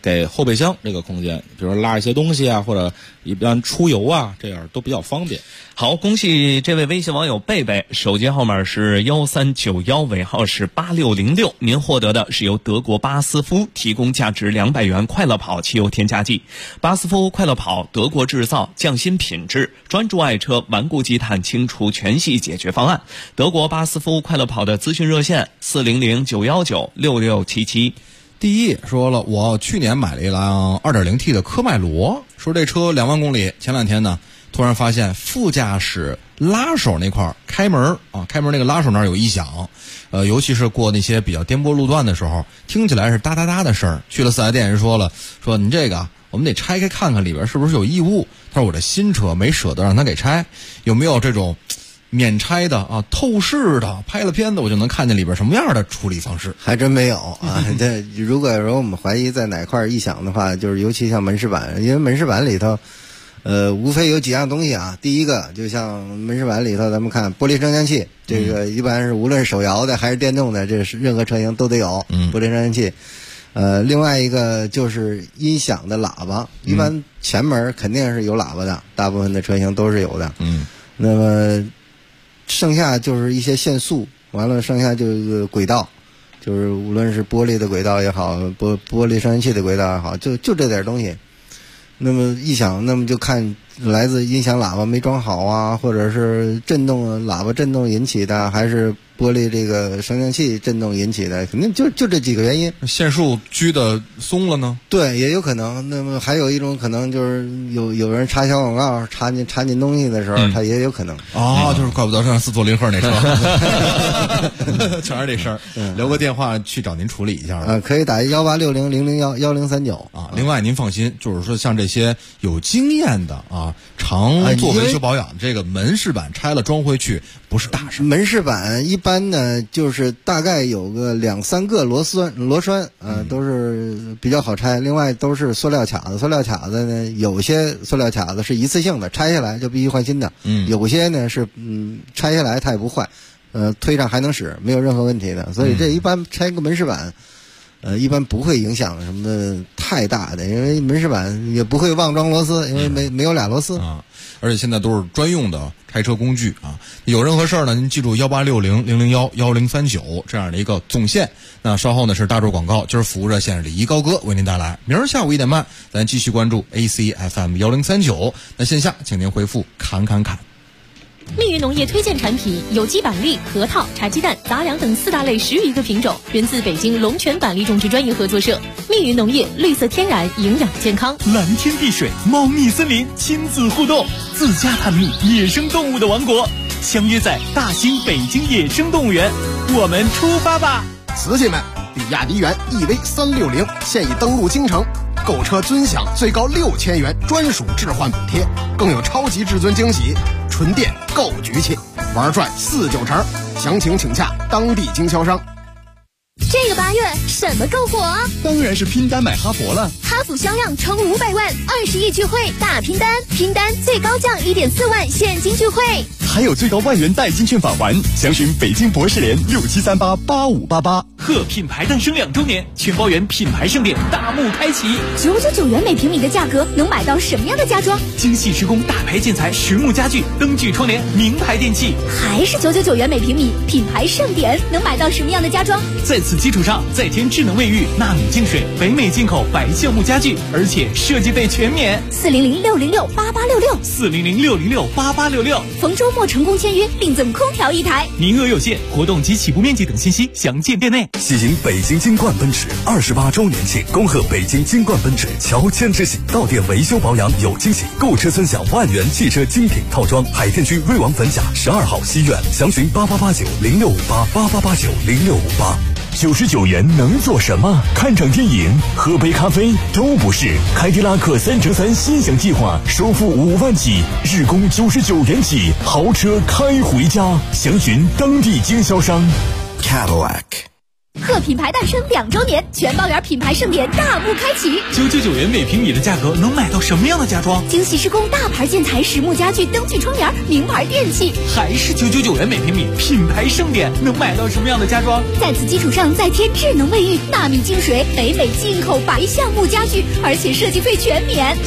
给后备箱这个空间，比如说拉一些东西啊，或者一般出游啊，这样都比较方便。 好，恭喜这位微信网友贝贝，手机号码是1391，尾号是8606，您获得的是由德国巴斯夫提供价值200元快乐跑汽油添加剂。巴斯夫快乐跑，德国制造，匠心品质，专注爱车顽固积碳清除全系解决方案。德国巴斯夫快乐跑的咨询热线400-919-6677。 第一说了，我去年买了一辆 2.0T 的科迈罗，说这车2万公里，前2天呢突然发现副驾驶拉手那块开门那个拉手那儿有异响，尤其是过那些比较颠簸路段的时候，听起来是哒哒哒的声儿。去了4S店，人说你这个我们得拆开看看里边是不是有异物。他说我这新车没舍得让他给拆，有没有这种免拆的啊，透视的，拍了片子我就能看见里边什么样的处理方式？ 还真没有啊。这如果说我们怀疑在哪块异响的话，就是尤其像门饰板，因为门饰板里头无非有几样东西啊。第一个就像门饰板里头咱们看玻璃升降器，这个一般是无论是手摇的还是电动的，这是任何车型都得有玻璃升降器。另外一个就是音响的喇叭，一般前门肯定是有喇叭的，大部分的车型都是有的。那么剩下就是一些限速，完了剩下就是轨道，就是无论是玻璃的轨道也好，玻璃升降器的轨道也好，就这点东西。那么异响，那么就看来自音响喇叭没装好啊，或者是喇叭震动引起的，还是玻璃这个升降器震动引起的，肯定就这几个原因。 线束拘的松了呢？对， 也有可能。那么还有一种可能就是有人插小广告插进东西的时候，它也有可能。 就是怪不得上4座0赫那车，全是这事儿。留个电话去找您处理一下。 可以打1860-001-1039 啊。另外您放心，就是说像这些有经验的啊，常做维修保养，这个门饰板拆了装回去不是大事。 门饰板一般呢，就是大概有个2-3个螺栓，都是比较好拆。另外都是塑料卡子，塑料卡子呢，有些塑料卡子是一次性的，拆下来就必须换新的。有些呢是拆下来它也不坏，推上还能使，没有任何问题的。所以这一般拆个门饰板，一般不会影响什么太大的，因为门饰板也不会忘装螺丝，因为没有俩螺丝啊。而且现在都是专用的开车工具啊，有任何事儿呢，您记住1860-001-1039这样的一个总线。那稍后呢是大众广告，今儿服务热线李一高哥为您带来。明儿下午1点半，咱继续关注 ACFM 1039。那线下请您回复砍。 密云农业推荐产品有机板栗、核桃、茶鸡蛋、杂粮等4大类10余个品种，源自北京龙泉板栗种植专业合作社。密云农业，绿色天然，营养健康。 蓝天碧水，茂密森林，亲子互动，自家探秘野生动物的王国，相约在大兴北京野生动物园，我们出发吧！ 瓷器们，比亚迪元 EV360现已登陆京城，购车尊享最高6000元专属置换补贴，更有超级至尊惊喜，纯电购局气，玩转4-9成，详情请洽当地经销商。 这个8月什么更火？ 当然是拼单买哈弗了。 哈弗销量冲500万，20亿聚会大拼单，拼单最高降1.4万现金聚会， 还有最高万元代金券返还，详询北京博士联67388588。 贺品牌诞生2周年，全包圆品牌盛典大幕开启。 999元每平米的价格能买到什么样的家装？ 精细施工大牌建材实木家具，灯具窗帘名牌电器。 还是999元每平米，品牌盛典能买到什么样的家装？ 在此基础上再添智能卫浴、纳米净水、北美进口白橡木家具，而且设计费全免。 400-606-8866，400-606-8866。逢周末成功签约，另赠空调1台， 名额有限，活动及起步面积等信息详见店内。 喜迎北京金冠奔驰28周年庆，恭贺北京金冠奔驰乔迁之喜，到店维修保养有惊喜，购车尊享万元汽车精品套装。海淀区瑞王粉甲12号西苑，详询8889065888890658。99元能做什么？看场电影、喝杯咖啡都不是。凯迪拉克3乘3心想计划，首付5万起，日供99元起，豪车开回家。详询当地经销商。Cadillac。 贺品牌诞生2周年，全包圆品牌盛典大幕开启。 999元每平米的价格能买到什么样的家装？ 精细施工大牌建材、实木家具、灯具窗帘、名牌电器， 还是999元每平米，品牌盛典能买到什么样的家装？ 在此基础上再添智能卫浴、纳米净水、北美进口白橡木家具，而且设计费全免。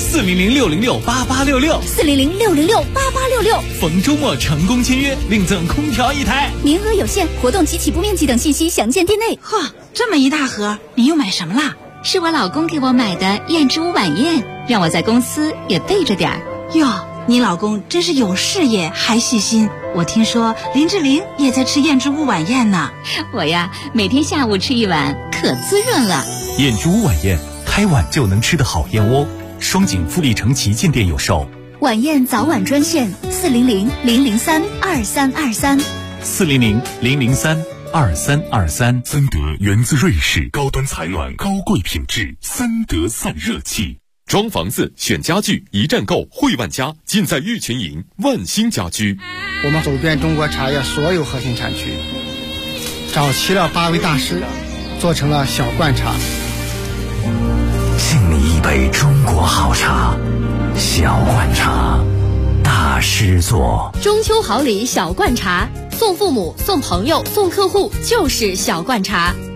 400-606-8866，400-606-8866，逢周末成功签约，另赠空调1台， 名额有限，活动及起步面积等信息详见店内。 嚯，这么一大盒，你又买什么啦？ 是我老公给我买的燕之屋晚宴，让我在公司也备着点儿。 哟，你老公真是有事业还细心。我听说林志玲也在吃燕之屋晚宴呢。 我呀，每天下午吃一碗，可滋润了。 燕之屋晚宴，开碗就能吃的好燕窝。双井富力城旗舰店有售。 晚宴早晚专线400-003-2323。 400-003-2323。 三德源自瑞士，高端采暖，高贵品质，三德散热器。 装房子选家具，一站购汇万家，尽在玉群营万兴家居。 我们走遍中国茶叶所有核心产区，找齐了8位大师，做成了小罐茶。 敬你一杯中国好茶，小罐茶，大师做。 中秋好礼小罐茶，送父母、送朋友、送客户就是小罐茶。